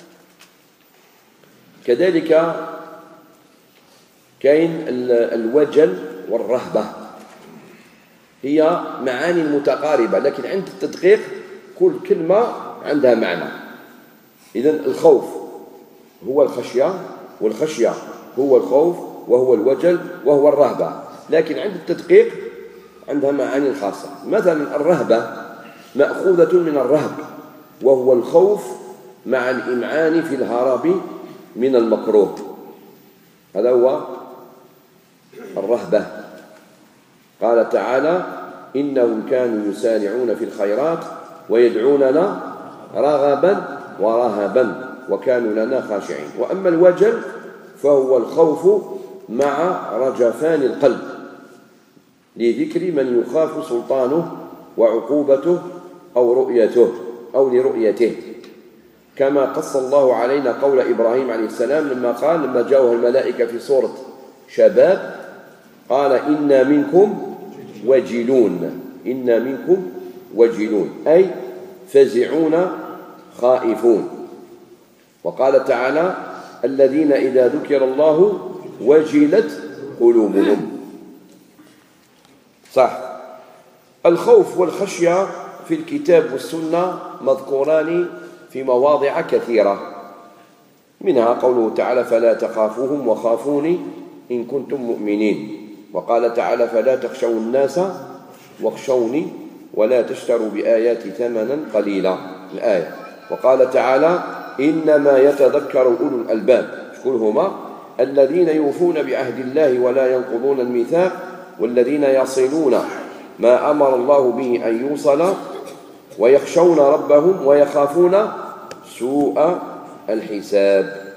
Speaker 1: كذلك كاين الوجل والرهبة، هي معاني متقاربة لكن عند التدقيق كل كلمة عندها معنى. إذن الخوف هو الخشية، والخشية هو الخوف، وهو الوجل، وهو الرهبة، لكن عند التدقيق عندها معاني خاصة. مثلا الرهبة مأخوذة من الرهب، وهو الخوف مع الإمعان في الهرب من المكروه، هذا هو الرهبة. قال تعالى: إنهم كانوا يسارعون في الخيرات ويدعوننا رغبا ورهبا وكانوا لنا خاشعين. وأما الوجل فهو الخوف مع رجفان القلب لذكر من يخاف سلطانه وعقوبته أو رؤيته أو لرؤيته، كما قص الله علينا قول إبراهيم عليه السلام لما قال لما جاءه الملائكة في صورة شباب قال: إنا منكم وجلون، إنا منكم وجلون، أي فزعون خائفون. وقال تعالى: الذين إذا ذكر الله وجلت قلوبهم. صح. الخوف والخشية في الكتاب والسنة مذكوران في مواضع كثيرة، منها قوله تعالى: فلا تخافوهم وخافوني إن كنتم مؤمنين. وقال تعالى: فلا تخشوا الناس واخشوني ولا تشتروا بآياتي ثمنا قليلا، الآية. وقال تعالى: إنما يتذكر أولو الألباب، شكون هما؟ الذين يوفون بعهد الله ولا ينقضون الميثاق والذين يصلون ما أمر الله به أن يوصل ويخشون ربهم ويخافون سوء الحساب،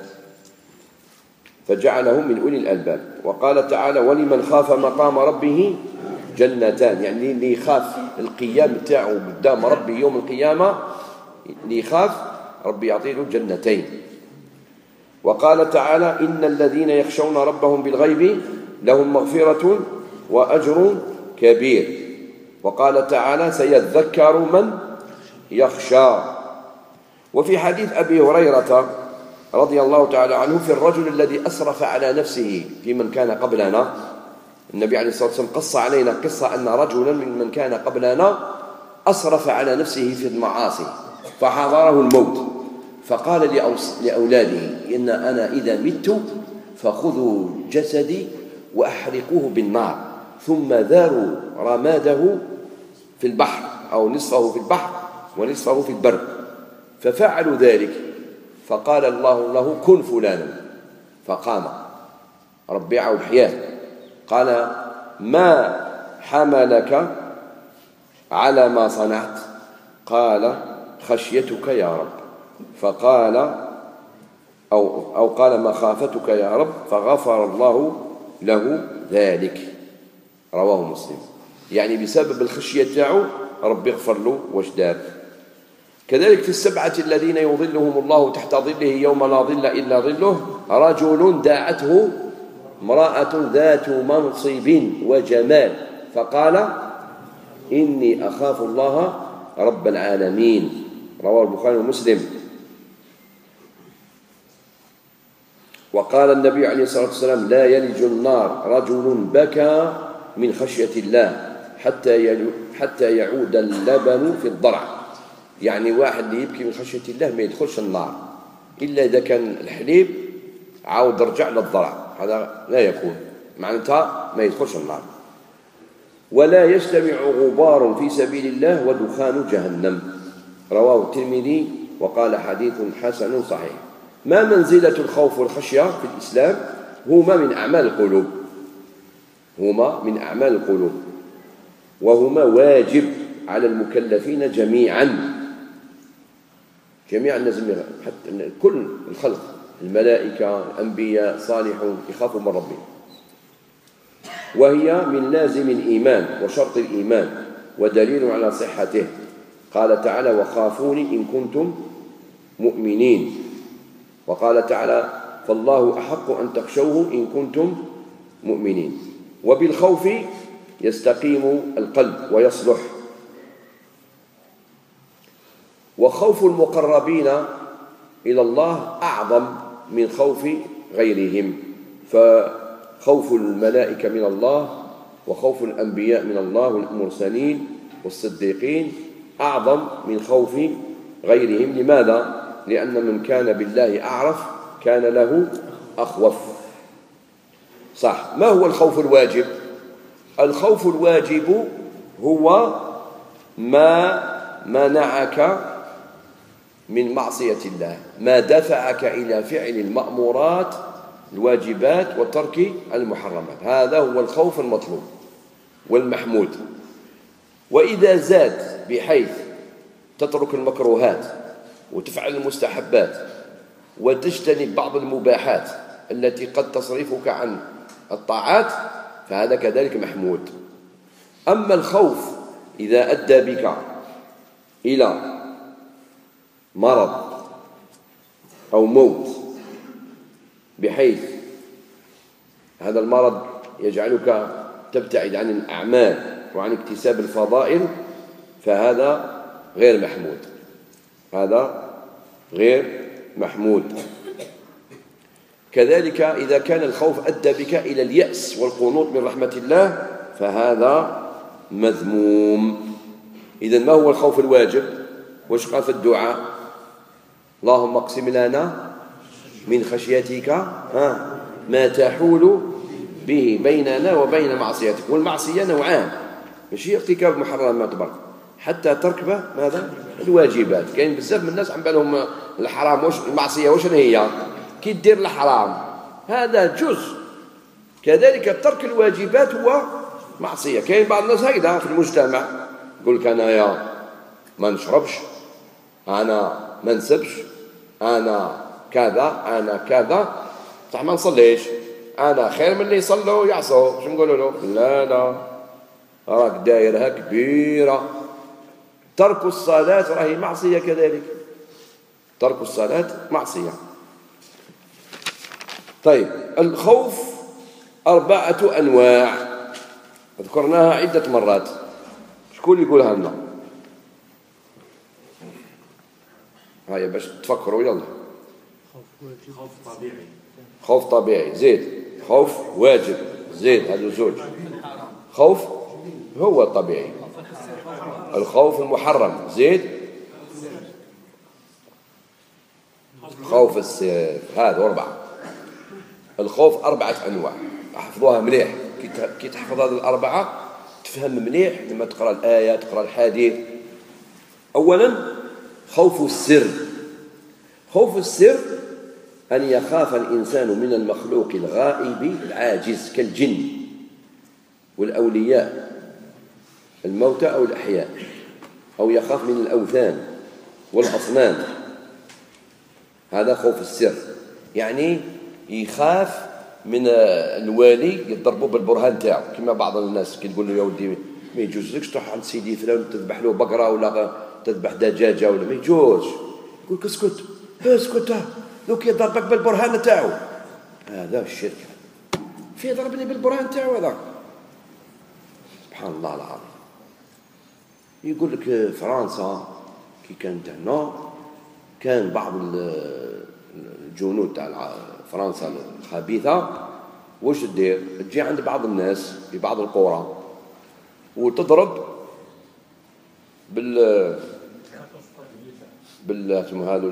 Speaker 1: فجعلهم من أولي الألباب. وقال تعالى: ولمن خاف مقام ربه جنتان، يعني اللي يخاف القيام تاعه قدام ربي يوم القيامة، اللي يخاف ربي يعطيه جنتين. وقال تعالى: إن الذين يخشون ربهم بالغيب لهم مغفرة وأجر كبير. وقال تعالى: سيذكر من يخشى. وفي حديث أبي هريرة رضي الله تعالى عنه في الرجل الذي أسرف على نفسه في من كان قبلنا، النبي عليه الصلاة والسلام قص علينا قصة أن رجلا من من كان قبلنا أسرف على نفسه في المعاصي فحضره الموت، فقال لأولاده: إن أنا إذا مت فخذوا جسدي وأحرقوه بالنار ثم ذاروا رماده في البحر أو نصفه في البحر ونصفه في البر. ففعلوا ذلك، فقال الله له: كن فلانا، فقام ربيعه الحياة. قال: ما حملك على ما صنعت؟ قال: خشيتك يا رب. فقال أو, أو قال: مخافتك يا رب، فغفر الله له ذلك. رواه مسلم. يعني بسبب الخشية تاعه ربي يغفر له واش دار. كذلك في السبعة الذين يظلهم الله تحت ظله يوم لا ظل إلا ظله رجل دعته امرأة ذات منصب وجمال فقال: إني أخاف الله رب العالمين. رواه البخاري ومسلم. وقال النبي عليه الصلاة والسلام: لا يلج النار رجل بكى من خشية الله حتى حتى يعود اللبن في الضرع. يعني واحد اللي يبكي من خشية الله ما يدخلش النار إلا إذا كان الحليب عاود رجع للضرع، هذا لا يكون معناتها ما يدخلش النار. ولا يجتمع غبار في سبيل الله ودخان جهنم. رواه الترمذي وقال: حديث حسن صحيح. ما منزلة الخوف والخشية في الإسلام؟ هما من أعمال القلوب، هما من أعمال القلوب، وهما واجب على المكلفين جميعا جميع الناس، حتى كل الخلق، الملائكة، الأنبياء، صالحون، يخافوا من ربهم. وهي من لازم الإيمان وشرط الإيمان ودليل على صحته. قال تعالى: وخافوني إن كنتم مؤمنين. وقال تعالى: فالله أحق أن تخشوه إن كنتم مؤمنين. وبالخوف يستقيم القلب ويصلح. وخوف المقربين إلى الله أعظم من خوف غيرهم، فخوف الملائكة من الله وخوف الأنبياء من الله والمرسلين والصديقين أعظم من خوف غيرهم. لماذا؟ لأن من كان بالله أعرف كان له أخوف. صح. ما هو الخوف الواجب؟ الخوف الواجب هو ما منعك من معصية الله، ما دفعك إلى فعل المأمورات الواجبات وترك المحرمات. هذا هو الخوف المطلوب والمحمود. وإذا زاد بحيث تترك المكروهات وتفعل المستحبات وتجتنب بعض المباحات التي قد تصرفك عن الطاعات، فهذا كذلك محمود. أما الخوف إذا أدى بك إلى مرض أو موت، بحيث هذا المرض يجعلك تبتعد عن الأعمال وعن اكتساب الفضائل، فهذا غير محمود. هذا غير محمود. كذلك إذا كان الخوف أدى بك إلى اليأس والقنوط من رحمة الله، فهذا مذموم. إذن ما هو الخوف الواجب؟ وش قال في الدعاء؟ اللهم اقسم لنا من خشيتك ها ما تحول به بيننا وبين معصيتك. والمعصية نوعان، ماشي ارتكاب محرمات برك، حتى تركب ماذا؟ الواجبات. كاين بزاف من الناس عم بالهم الحرام واش المعصية واش هي؟ كي دير الحرام هذا جزء، كذلك ترك الواجبات هو معصية. كاين بعض الناس هكذا في المجتمع يقول لك أنايا ما نشربش، أنا ما نسبش، أنا كذا، أنا كذا، صح ما نصليش، أنا خير من اللي يصلوا يعصوا. شو نقولوا له؟ لا لا، راك دايرها كبيرة. ترك الصلاة راهي معصية كذلك، ترك الصلاة معصية. طيب، الخوف أربعة أنواع ذكرناها عدة مرات. شكون يقولها لنا؟ هيا باش تفكروا يلا.
Speaker 3: خوف طبيعي،
Speaker 1: خوف طبيعي زيد، خوف واجب زيد، هذو زوج. خوف هو الطبيعي. الخوف المحرم زيد، خوف السر، هذا أربعة. الخوف أربعة أنواع، احفظوها مليح. كي تحفظ هذه الأربعة تفهم مليح لما تقرأ الآية تقرأ الحديث. أولا خوف السر. خوف السر أن يخاف الإنسان من المخلوق الغائب العاجز كالجن والأولياء الموتى أو الأحياء، أو يخاف من الأوثان والأصنام. هذا خوف السر، يعني يخاف من الوالي يضربوا بالبرهان تاعو، كما بعض الناس كي تقول له يا ودي ما يجوزلكش تروح عند سيدي فلان تذبح له بقرة ولا تذبح دجاجة ولا ما يجوز. يقول لك اسكت اسكت، لو كي يضربك بالبرهان تاعو. هذا الشرك، في ضربني بالبرهان تاعو هذاك. سبحان الله العظيم. يقول لك فرنسا كي كانت هنا كان بعض الجنود تاع فرنسا الخبيثة واش تدير؟ تجي عند بعض الناس في بعض القرى وتضرب بال بال هذو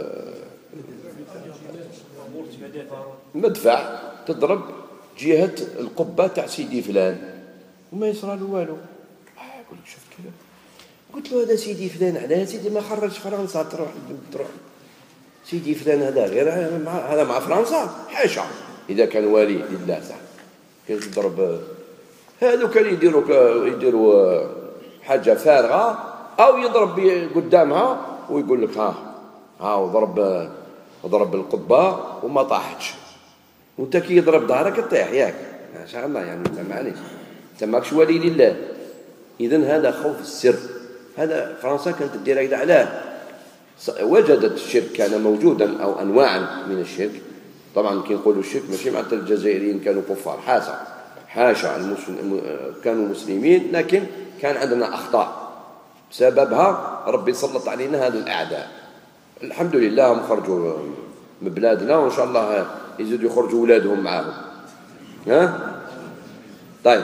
Speaker 1: المدفع، تضرب جهة القبة تاع سيدي فلان وما يصرى له والو. يقول لك شفت كذا، قلت له هذا سيدي فلان علاه سيدي ما خرج فرنسا تروح تروح سيدي فلان هذا غير هذا مع فرنسا حاشا. إذا كان والي لله صح كان يضرب. هذو كانوا يديروا يديروا حاجة فارغة أو يضرب قدامها ويقول لك ها ها وضرب وضرب القبة وما طاحتش، وانت كي يضرب ظهرك تطيح ياك، ما شاء الله يعني انت معليش انت ماكش ولي لله. اذن هذا خوف السر. هذا فرنسا كانت دير هكذا. علاه؟ وجدت الشرك كان موجودا او انواعا من الشرك. طبعا كي نقولوا الشرك ماشي معناتها الجزائريين كانوا كفار، حاشا حاشا المسلم كانوا مسلمين، لكن كان عندنا اخطاء بسببها ربي سلط علينا هذه الاعداء. الحمد لله هم خرجوا من بلادنا، وان شاء الله يزيدوا يخرجوا اولادهم معاهم. ها طيب،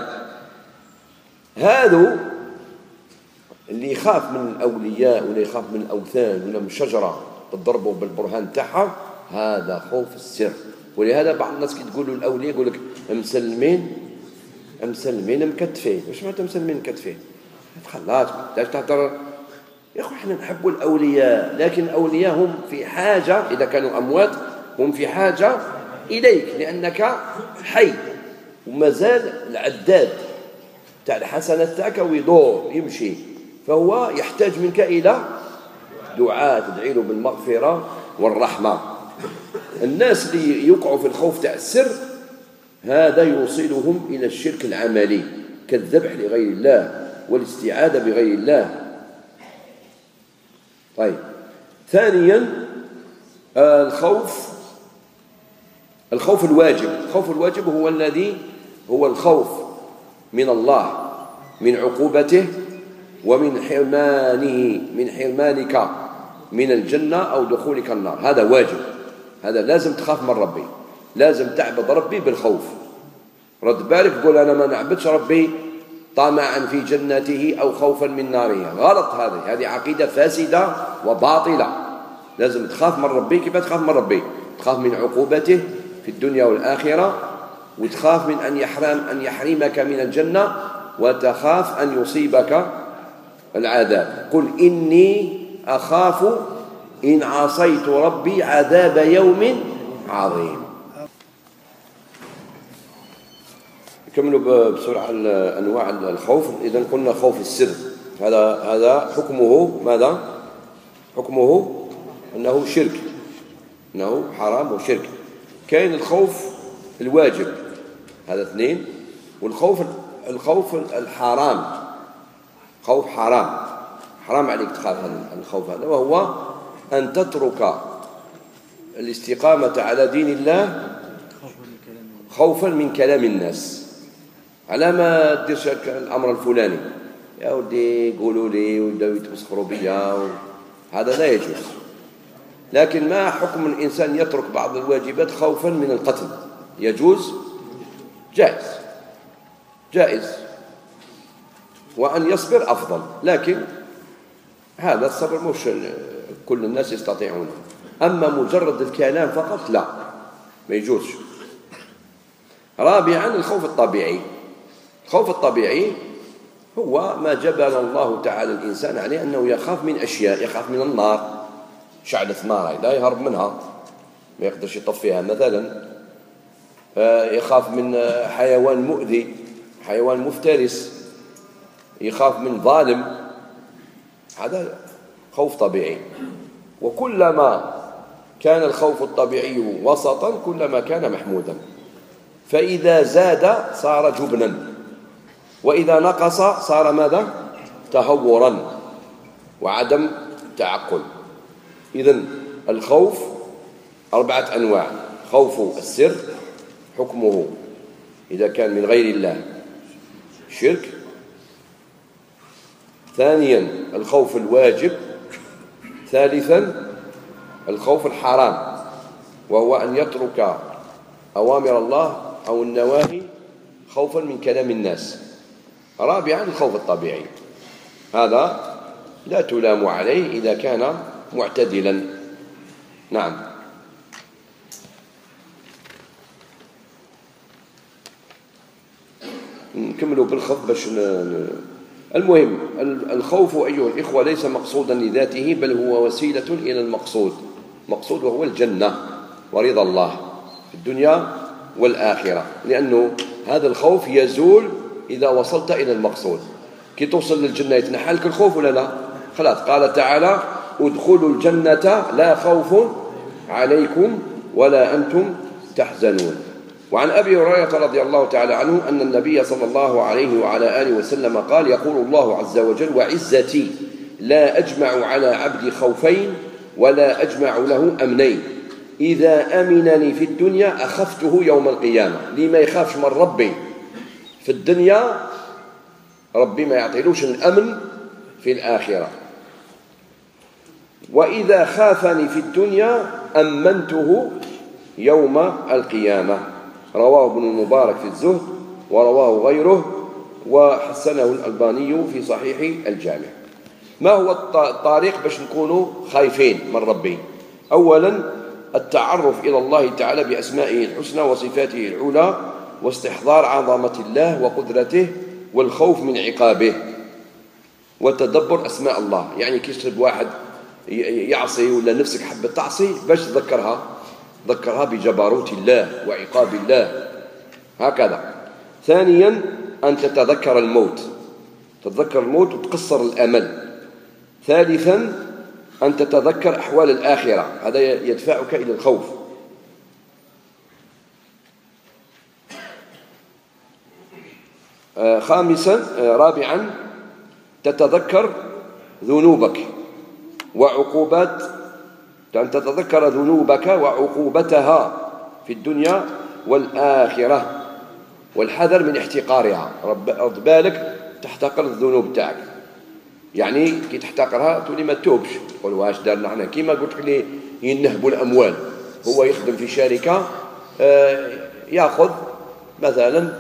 Speaker 1: هذو اللي يخاف من الاولياء ولا يخاف من الاوثان ولا من شجره تضربوا بالبرهان تاعها، هذا خوف السر. ولهذا بعض الناس كي تقولوا الاولياء يقول لك مسلمين مسلمين مكتفين. واش معناتها مسلمين مكتفين؟ خلاص ما تهضر يا اخو. احنا نحبوا الاولياء، لكن الاولياء هم في حاجه، اذا كانوا اموات هم في حاجه اليك، لانك حي ومازال العداد تاع الحسنات تاعك ويدور يمشي، فهو يحتاج منك الى دعاء تدعي له بالمغفره والرحمه. الناس اللي يوقعوا في الخوف تاع السر هذا يوصلهم الى الشرك العملي كالذبح لغير الله والاستعاذه بغير الله. طيب، ثانيا الخوف الخوف الواجب. الخوف الواجب هو الذي هو الخوف من الله، من عقوبته ومن حرمانه، من حرمانك من الجنة أو دخولك النار. هذا واجب، هذا لازم تخاف من ربي، لازم تعبد ربي بالخوف. رد بالك تقول أنا ما نعبدش ربي طمعا في جنته أو خوفا من ناره، غلط. هذه هذه عقيدة فاسدة وباطلة. لازم تخاف من ربي. كيف تخاف من ربي؟ تخاف من عقوبته في الدنيا والآخرة، وتخاف من أن يحرم أن يحرمك من الجنة، وتخاف أن يصيبك العذاب. قل إني أخاف إن عصيت ربي عذاب يوم عظيم. نكملوا بسرعة أنواع الخوف. إذا قلنا خوف السر، هذا هذا حكمه ماذا؟ حكمه أنه شرك، أنه حرام وشرك. كاين الخوف الواجب، هذا اثنين. والخوف الخوف الحرام، خوف حرام، حرام عليك تخاف هذا الخوف هذا، وهو أن تترك الاستقامة على دين الله خوفا من كلام الناس. على ما ديرش الأمر الفلاني يا ودي قولوا لي ويبداو يتمسخروا بيا، هذا لا يجوز. لكن ما حكم الإنسان يترك بعض الواجبات خوفا من القتل؟ يجوز، جائز جائز، وأن يصبر أفضل. لكن هذا الصبر مش كل الناس يستطيعونه. أما مجرد الكلام فقط لا، ما يجوز. رابعا الخوف الطبيعي. الخوف الطبيعي هو ما جبل الله تعالى الإنسان عليه، أنه يخاف من أشياء. يخاف من النار، شعلة نار لا يهرب منها، ما يقدرش يطفيها مثلا. يخاف من حيوان مؤذي، حيوان مفترس، يخاف من ظالم. هذا خوف طبيعي. وكلما كان الخوف الطبيعي وسطا كلما كان محمودا. فإذا زاد صار جبنا، وإذا نقص صار ماذا؟ تهورا وعدم تعقل. إذن الخوف أربعة أنواع. خوف السر حكمه إذا كان من غير الله شرك. ثانيا الخوف الواجب. ثالثا الخوف الحرام، وهو أن يترك أوامر الله أو النواهي خوفا من كلام الناس. رابعا الخوف الطبيعي، هذا لا تلام عليه إذا كان معتدلا. نعم. نكملوا بالخط باش ن... المهم الخوف أيها الإخوة ليس مقصودا لذاته، بل هو وسيلة إلى المقصود. مقصود وهو الجنة ورضا الله في الدنيا والآخرة، لأنه هذا الخوف يزول إذا وصلت إلى المقصود. كي توصل للجنة يتنحى لك الخوف ولا لا؟ خلاص. قال تعالى ادخلوا الجنة لا خوف عليكم ولا أنتم تحزنون. وعن أبي هريرة رضي الله تعالى عنه أن النبي صلى الله عليه وعلى آله وسلم قال يقول الله عز وجل وعزتي لا أجمع على عبدي خوفين ولا أجمع له أمنين إذا أمنني في الدنيا أخفته يوم القيامة. لي ما يخافش من ربي في الدنيا ربي ما يعطيلوش الأمن في الآخرة. وإذا خافني في الدنيا أمنته يوم القيامة. رواه ابن المبارك في الزهد ورواه غيره وحسنه الألباني في صحيح الجامع. ما هو الطريق باش نكونوا خايفين من ربي؟ أولا التعرف إلى الله تعالى بأسمائه الحسنى وصفاته العلى واستحضار عظمة الله وقدرته والخوف من عقابه وتدبر أسماء الله. يعني كي تشرب واحد يعصي ولا نفسك حبت تعصي باش تذكرها ذكرها بجبروت الله وعقاب الله هكذا. ثانيا أن تتذكر الموت تتذكر الموت وتقصر الأمل. ثالثا أن تتذكر أحوال الآخرة هذا يدفعك إلى الخوف. خامسا رابعا تتذكر ذنوبك وعقوبات أن تتذكر ذنوبك وعقوبتها في الدنيا والآخرة والحذر من احتقارها. رد بالك تحتقر الذنوب تاعك. يعني كي تحتقرها تولي ما توبش تقول واش دارنا حنا كيما قلت لي ينهبوا الأموال. هو يخدم في شركة يأخذ مثلا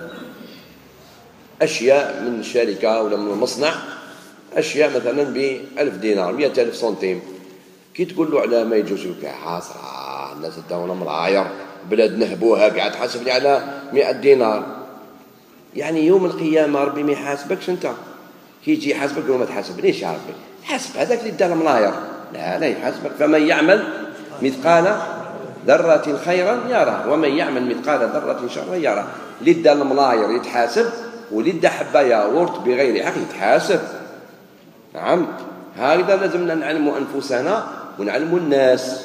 Speaker 1: أشياء من الشركة ولا من المصنع أشياء مثلا بألف دينار مئة ألف سنتيم. كي تقول له على ما يجوز لك حاصرة الناس داونا مراير بلاد نهبوها قاعد تحاسبني على مئة دينار. يعني يوم القيامة ربي ما يحاسبكش أنت. كي يجي يحاسبك يقول ما تحاسبنيش يا ربي حاسب هذاك اللي دار مراير. لا لا يحاسبك. فمن يعمل مثقال ذرة خيرا يرى ومن يعمل مثقال ذرة شرا يرى. اللي دار المراير يتحاسب واللي دار حبة ياغورت بغير حق يتحاسب. نعم هكذا لازمنا نعلموا أنفسنا ونعلموا الناس.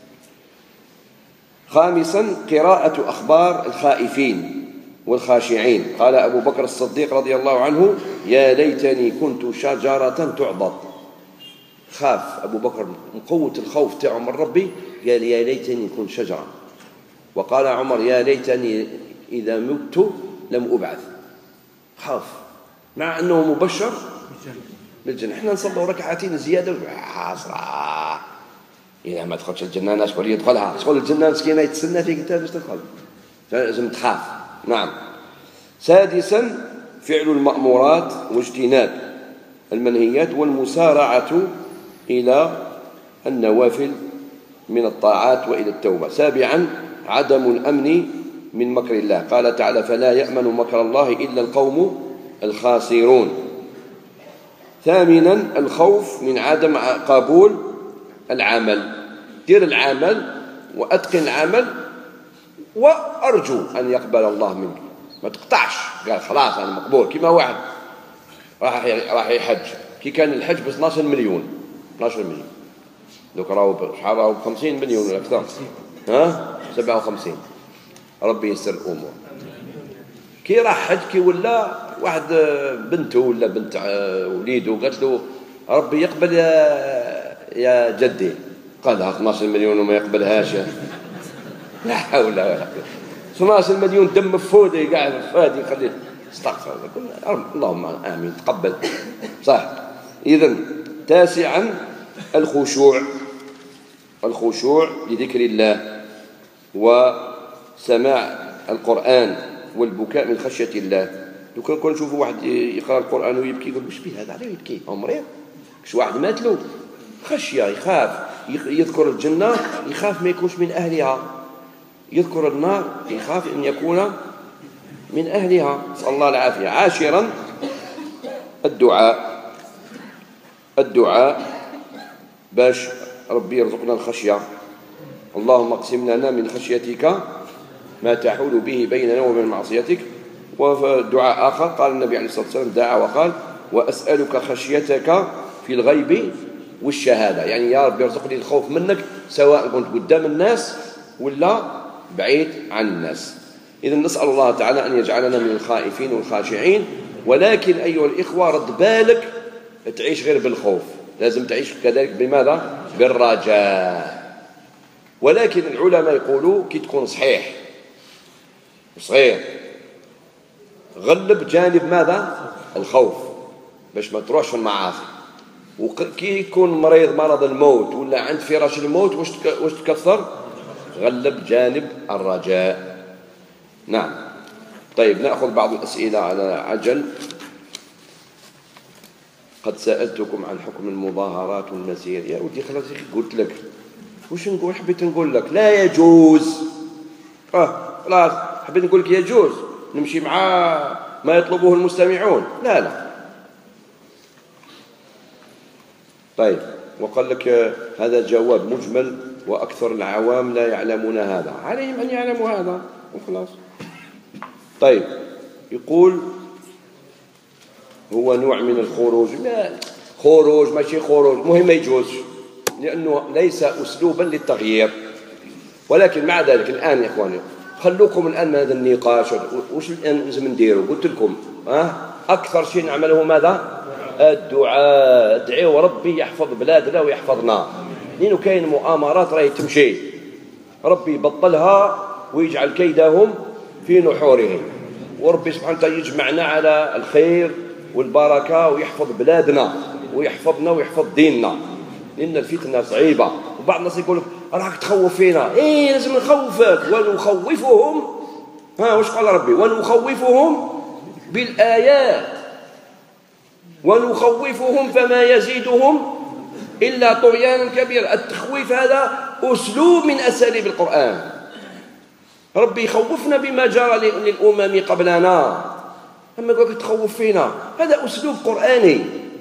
Speaker 1: خامسا قراءة أخبار الخائفين والخاشعين. قال أبو بكر الصديق رضي الله عنه يا ليتني كنت شجرة تعضد. خاف أبو بكر من قوة الخوف تاعه من ربي قال يا ليتني كنت شجرة. وقال عمر يا ليتني إذا مت لم أبعث. خاف مع أنه مبشر بالجنة. احنا نصلوا ركعتين زيادة عصرة إذا ما دخلش الجنة ناس شكون يدخلها شكون الجنة مسكينة يتسنى فيك أنت باش تدخل لازم تخاف. نعم. سادسا فعل المأمورات واجتناب المنهيات والمسارعة إلى النوافل من الطاعات وإلى التوبة. سابعا عدم الأمن من مكر الله. قال تعالى فلا يأمن مكر الله إلا القوم الخاسرون. ثامنا الخوف من عدم قبول العمل. دير العمل وأتقن العمل وأرجو أن يقبل الله منك. ما تقطعش قال خلاص أنا مقبول. كما واحد راح راح يحج كي كان الحج ب اثناش مليون اثناش مليون دوك راهو شحال راهو ب خمسين مليون ولا أكثر ها سبعة وخمسين. ربي يسر الأمور. كي راح حج كي ولا واحد بنته ولا بنت وليده قالت له ربي يقبل يا يا جدي قال لها اثناش مليون وما يقبلهاش. لا حول ولا قوة. اثناش مليون دم فودي قاعد فادي يخليه استغفر الله. اللهم آمين تقبل صح. إذن تاسعا الخشوع الخشوع لذكر الله وسماع القرآن والبكاء من خشية الله. لو كان كون نشوفوا واحد يقرأ القرآن ويبكي يقول واش بيه هذا عليه يبكي هو مريض كش واحد مات له خشية يخاف. يذكر الجنة يخاف ما يكونش من أهلها. يذكر النار يخاف أن يكون من أهلها. نسأل الله العافية. عاشرا الدعاء الدعاء باش ربي يرزقنا الخشية. اللهم اقسم لنا من خشيتك ما تحول به بيننا وبين معصيتك. وفي دعاء آخر قال النبي عليه الصلاة والسلام دعا وقال وأسألك خشيتك في الغيب والشهادة، يعني يا رب يرزقني الخوف منك سواء كنت قدام الناس ولا بعيد عن الناس. إذن نسأل الله تعالى أن يجعلنا من الخائفين والخاشعين. ولكن أيها الإخوة رد بالك تعيش غير بالخوف، لازم تعيش كذلك بماذا؟ بالرجاء. ولكن العلماء يقولوا كي تكون صحيح صغير غلب جانب ماذا؟ الخوف باش ما تروحش في المعاصي. وكي يكون مريض مرض الموت ولا عند فراش الموت واش تكثر؟ غلب جانب الرجاء. نعم. طيب نأخذ بعض الأسئلة على عجل. قد سألتكم عن حكم المظاهرات والمسير. يا ودي خلاص قلت لك وش نقول؟ حبيت نقول لك لا يجوز. اه خلاص حبيت نقول لك يجوز نمشي مع ما يطلبه المستمعون. لا لا. طيب وقال لك هذا جواب مجمل وأكثر العوام لا يعلمون هذا، عليهم أن يعلموا هذا وخلاص. طيب يقول هو نوع من الخروج. لا خروج ماشي خروج، مهم ما يجوز لأنه ليس أسلوبا للتغيير. ولكن مع ذلك الآن يا إخواني خلوكم الآن من هذا النقاش. وش الآن لازم نديروا؟ قلت لكم أه؟ أكثر شيء نعمله ماذا؟ الدعاء. ادعوا ربي يحفظ بلادنا ويحفظنا، لأنه كاين مؤامرات راهي تمشي، ربي يبطلها ويجعل كيدهم في نحورهم، وربي سبحانه وتعالى يجمعنا على الخير والبركة ويحفظ بلادنا ويحفظنا ويحفظ ديننا، لأن الفتنة صعيبة. وبعض الناس يقول لك راك تخوف فينا. إيه لازم نخوفك. ونخوفهم ها وش قال ربي؟ ونخوفهم بالآيات ونخوفهم فما يزيدهم إلا طغيانا كبيرا. التخويف هذا أسلوب من أساليب القرآن. ربي يخوفنا بما جرى للأمم قبلنا، أما يقول لك تخوف فينا، هذا أسلوب قرآني.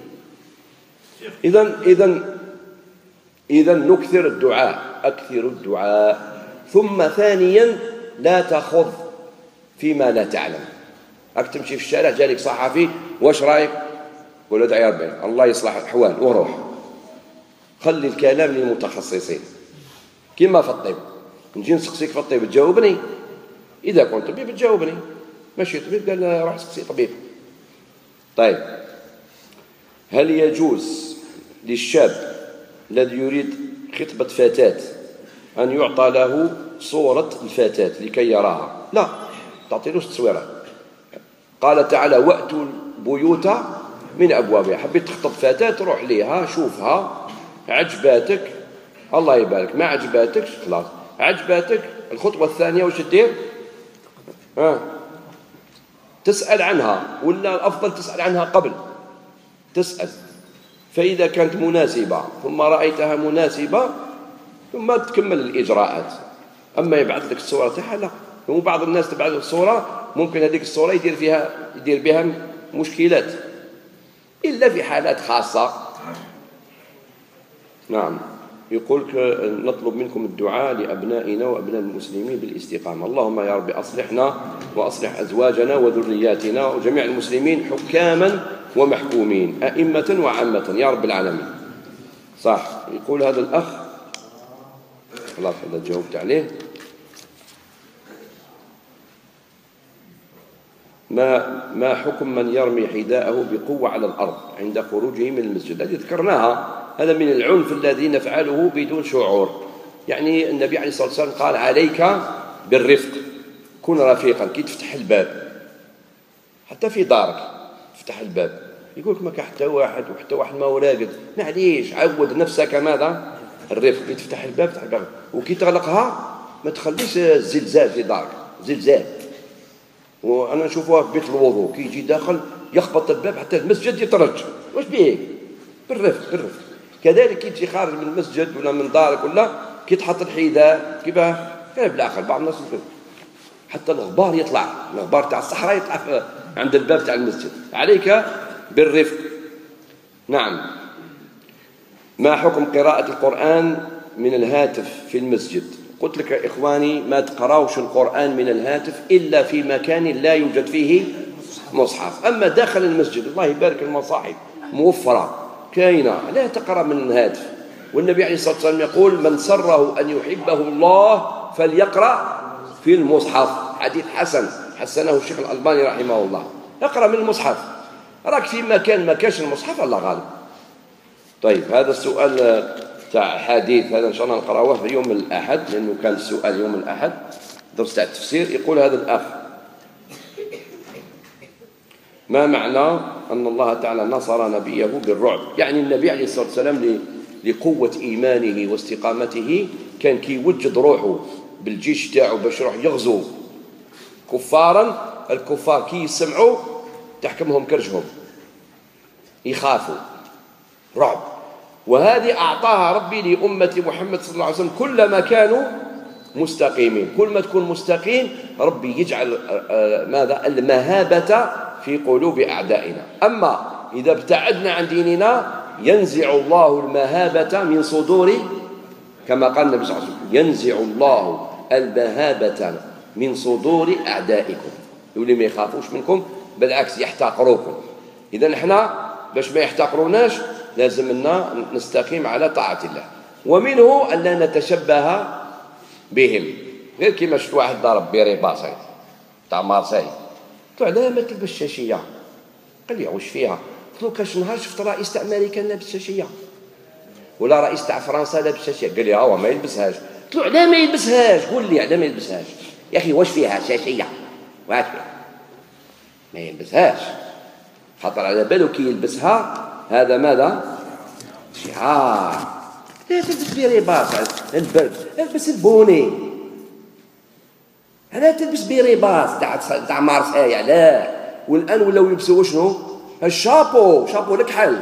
Speaker 1: إذن إذن إذن نكثر الدعاء، أكثر الدعاء. ثم ثانيا لا تخض فيما لا تعلم. راك تمشي في الشارع جالك صحفي واش رايك؟ قول ادعي ربي الله يصلح الأحوال وروح. خلي الكلام للمتخصصين كما في الطب. نجي نسقسيك في الطب تجاوبني، إذا كنت طبيب تجاوبني، ماشي طبيب قال روح سقسي طبيب. طيب هل يجوز للشاب الذي يريد خطبة فتاة أن يعطى له صورة الفتاة لكي يراها؟ لا، تعطيلوش تصويرها. قال تعالى وأتوا البيوت من أبوابها. حبيت تخطب فتاة روح ليها شوفها، عجباتك الله يبارك، ما عجباتكش خلاص. عجباتك الخطوة الثانية وش تدير؟ ها تسأل عنها، ولا الأفضل تسأل عنها قبل تسأل. فإذا كانت مناسبة ثم رأيتها مناسبة ثم تكمل الإجراءات. أما يبعث لك الصورة تاعها لا. وبعض الناس تبعث الصورة ممكن هذيك الصورة يدير فيها يدير بها مشكلات إلا في حالات خاصة. نعم. يقول نطلب منكم الدعاء لأبنائنا وأبناء المسلمين بالاستقامة. اللهم يا رب أصلحنا وأصلح أزواجنا وذرياتنا وجميع المسلمين حكاما ومحكومين أئمة وعامة يا رب العالمين. صح. يقول هذا الأخ خلاص هذا جاوبت عليه. ما ما حكم من يرمي حذاءه بقوة على الأرض عند خروجه من المسجد؟ هذه ذكرناها. هذا من العنف الذي نفعله بدون شعور. يعني النبي عليه الصلاة والسلام قال عليك بالرفق، كن رفيقا. كي تفتح الباب حتى في دارك تفتح الباب يقول لك ما كان حتى واحد وحتى واحد ما هو راقد، معليش عود نفسك ماذا؟ الرفق. كي تفتح الباب تفتح الباب، وكي تغلقها ما تخليش الزلزال في دارك، زلزال. وأنا نشوفها في بيت الوضوء كي يجي داخل يخبط الباب حتى المسجد يترج. واش بيه؟ بالرفق بالرفق. كذلك كي تجي خارج من المسجد ولا من دارك ولا كي تحط الحذاء كيفاه كان بالآخر. بعض الناس حتى الغبار يطلع، الغبار تاع الصحراء يطلع عند الباب تاع المسجد. عليك بالرفق. نعم. ما حكم قراءة القرآن من الهاتف في المسجد؟ قلت لك يا إخواني ما تقراوش القرآن من الهاتف إلا في مكان لا يوجد فيه مصحف. أما داخل المسجد الله يبارك المصاحف موفرة، كاينة، لا تقرأ من الهاتف. والنبي عليه الصلاة والسلام يقول من سره أن يحبه الله فليقرأ في المصحف، حديث حسن حسنه الشيخ الألباني رحمه الله. اقرأ من المصحف، راك في مكان ما كانش المصحف الله غالب. طيب هذا السؤال تاع حديث هذا إن شاء الله نقرأوه في يوم الأحد، لأنه كان السؤال يوم الأحد درس تاع التفسير. يقول هذا الأخ: ما معنى أن الله تعالى نصر نبيه بالرعب؟ يعني النبي عليه الصلاة والسلام لقوة إيمانه واستقامته كان كيوجد روحه بالجيش تاعو باش يروح يغزو كفارا. الكفار كي يسمعوا تحكمهم كرجهم، يخافوا رعب. وهذه أعطاها ربي لأمة محمد صلى الله عليه وسلم كلما كانوا مستقيمين. كل ما تكون مستقيم ربي يجعل ماذا المهابة في قلوب أعدائنا. أما إذا ابتعدنا عن ديننا ينزع الله المهابة من صدور، كما قال النبي صلى الله عليه وسلم: ينزع الله المهابة من صدور أعدائكم، يولي ما يخافوش منكم، بالعكس يحتقروكم. إذا نحنا باش ما يحتقروناش لازم لنا نستقيم على طاعة الله، ومنه أن لا نتشبه بهم. غير كيما شفت واحد ضرب بيريباصي تاع مارساي، قلت له: لا ما تلبس شاشية. قال لي: واش فيها؟ قلت له: كاش نهار شفت رئيس تاع أمريكا لابس شاشية، ولا رئيس تاع فرنسا لابس شاشية. قال لي: هو ما يلبسهاش. قلت له: لا ما يلبسهاش، قول لي علاه ما يلبسهاش يا أخي، واش فيها شاشية؟ واش فيها؟ ما يلبسهاش، خاطر على باله كي يلبسها هذا ماذا؟ شعار. لا تلبس بيريباص البرد، البس البوني. لا تلبس بيريباص تاع تاع مارساي. لا، والآن ولاو يلبسوا شنو؟ الشابو، شابو الكحل.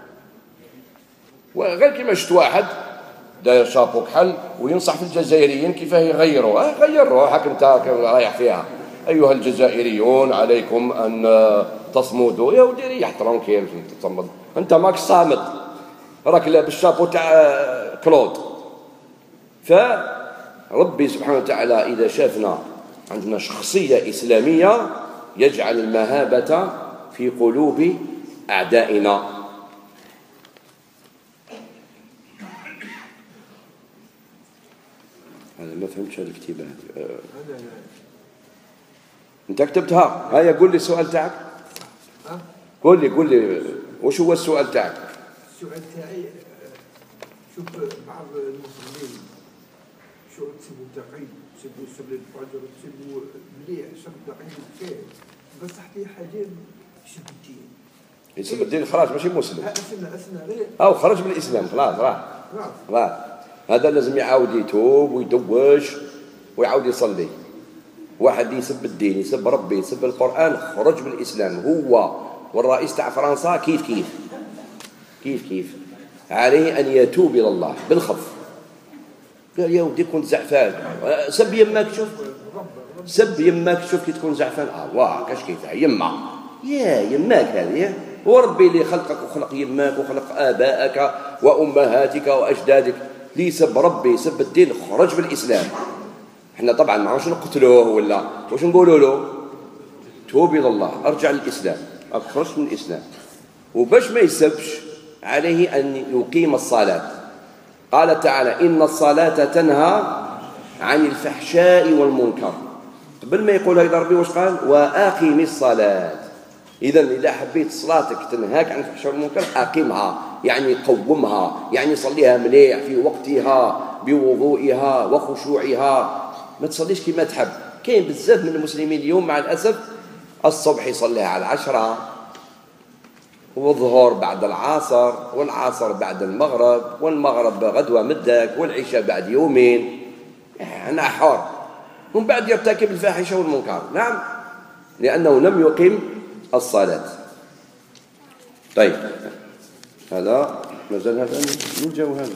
Speaker 1: وغير كيما شفت واحد داير شابو كحل وينصح في الجزائريين كيفاه يغيروا. اه غير روحك انت رايح فيها. ايها الجزائريون عليكم ان تصمدوا. يا ودي ريح ترونكيل، تصمد انت ماك صامد، راك لابس الشابو تاع كلود. فربي سبحانه وتعالى اذا شافنا عندنا شخصيه اسلاميه يجعل المهابه في قلوب اعدائنا. أنا ما فهمتش هذه الكتيبة هذه. أه. أنت كتبتها؟ هيا قول لي السؤال تاعك. أه؟ قول لي قول لي وش هو السؤال تاعك؟
Speaker 5: السؤال تاعي شوف بعض المسلمين شو تسبوا تقي، تسبوا صلاة الفجر، تسبوا مليح، شرب تقي كثير، بس حتى حاجة يسب الدين.
Speaker 1: يسب الدين خلاص ماشي مسلم.
Speaker 5: أسمع أسمع غير.
Speaker 1: أو خرج من الإسلام خلاص راح. راح. هذا لازم يعاود يتوب ويدوش ويعاود يصلي. واحد يسب الدين، يسب ربي، يسب القرآن، خرج من الإسلام. هو والرئيس تاع فرنسا كيف كيف كيف كيف عليه أن يتوب إلى الله بالخف. قال: يا ودي كنت زعفان. سب يماك، شوف سب يماك، شوف كي تكون زعفان. اه واه كاش كيف يما يا يماك هذه. هو ربي اللي خلقك وخلق يماك وخلق آبائك وأمهاتك وأجدادك. لي سب ربي يسب الدين خرج من الإسلام. احنا طبعا ما عادش نقتلوه ولا واش نقولوا له؟ توب الى الله، ارجع للإسلام، اخرج من الإسلام. وباش ما يسبش عليه ان يقيم الصلاة. قال تعالى: إن الصلاة تنهى عن الفحشاء والمنكر. قبل ما يقول هذا ربي واش قال؟ وأقم الصلاة. إذا إذا حبيت صلاتك تنهاك عن الفحشاء والمنكر أقمها، يعني قومها، يعني صليها مليح في وقتها بوضوئها وخشوعها. ما تصليش كما تحب. كاين بزاف من المسلمين اليوم مع الأسف الصبح يصليها على العشرة، والظهر بعد العصر، والعصر بعد المغرب، والمغرب غدوة مدك، والعشاء بعد يومين. أنا حر. ومن بعد يرتكب الفاحشة والمنكر. نعم، لأنه لم يقم الصلاة. طيب هذا مازال هذا من جو هذا.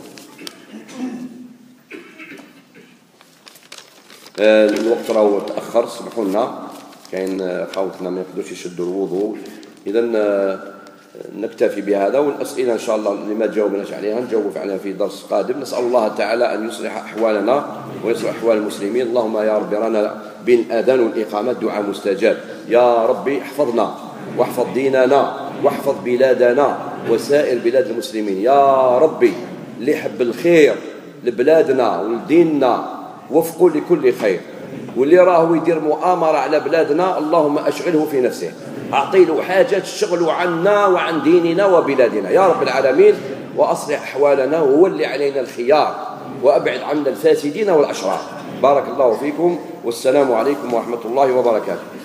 Speaker 1: آه الوقت راهو تأخر، سمحوا لنا، كاين خاوتنا ما يقدروش يشدوا الوضوء. إذا آه نكتفي بهذا، والأسئلة إن شاء الله اللي ما جاوبناش عليها نجاوب عليها في درس قادم. نسأل الله تعالى أن يصلح أحوالنا ويصلح أحوال المسلمين. اللهم يا رب رانا بين الآذان والإقامات دعاء مستجاب. يا ربي احفظنا واحفظ ديننا واحفظ بلادنا وسائر بلاد المسلمين. يا ربي اللي يحب الخير لبلادنا ولديننا وفقوا لكل خير، واللي راه يدير مؤامرة على بلادنا اللهم أشغله في نفسه، أعطي له حاجة تشغل عنا وعن ديننا وبلادنا يا رب العالمين، وأصلح أحوالنا وولي علينا الخيار وأبعد عنا الفاسدين والأشرار. بارك الله فيكم والسلام عليكم ورحمة الله وبركاته.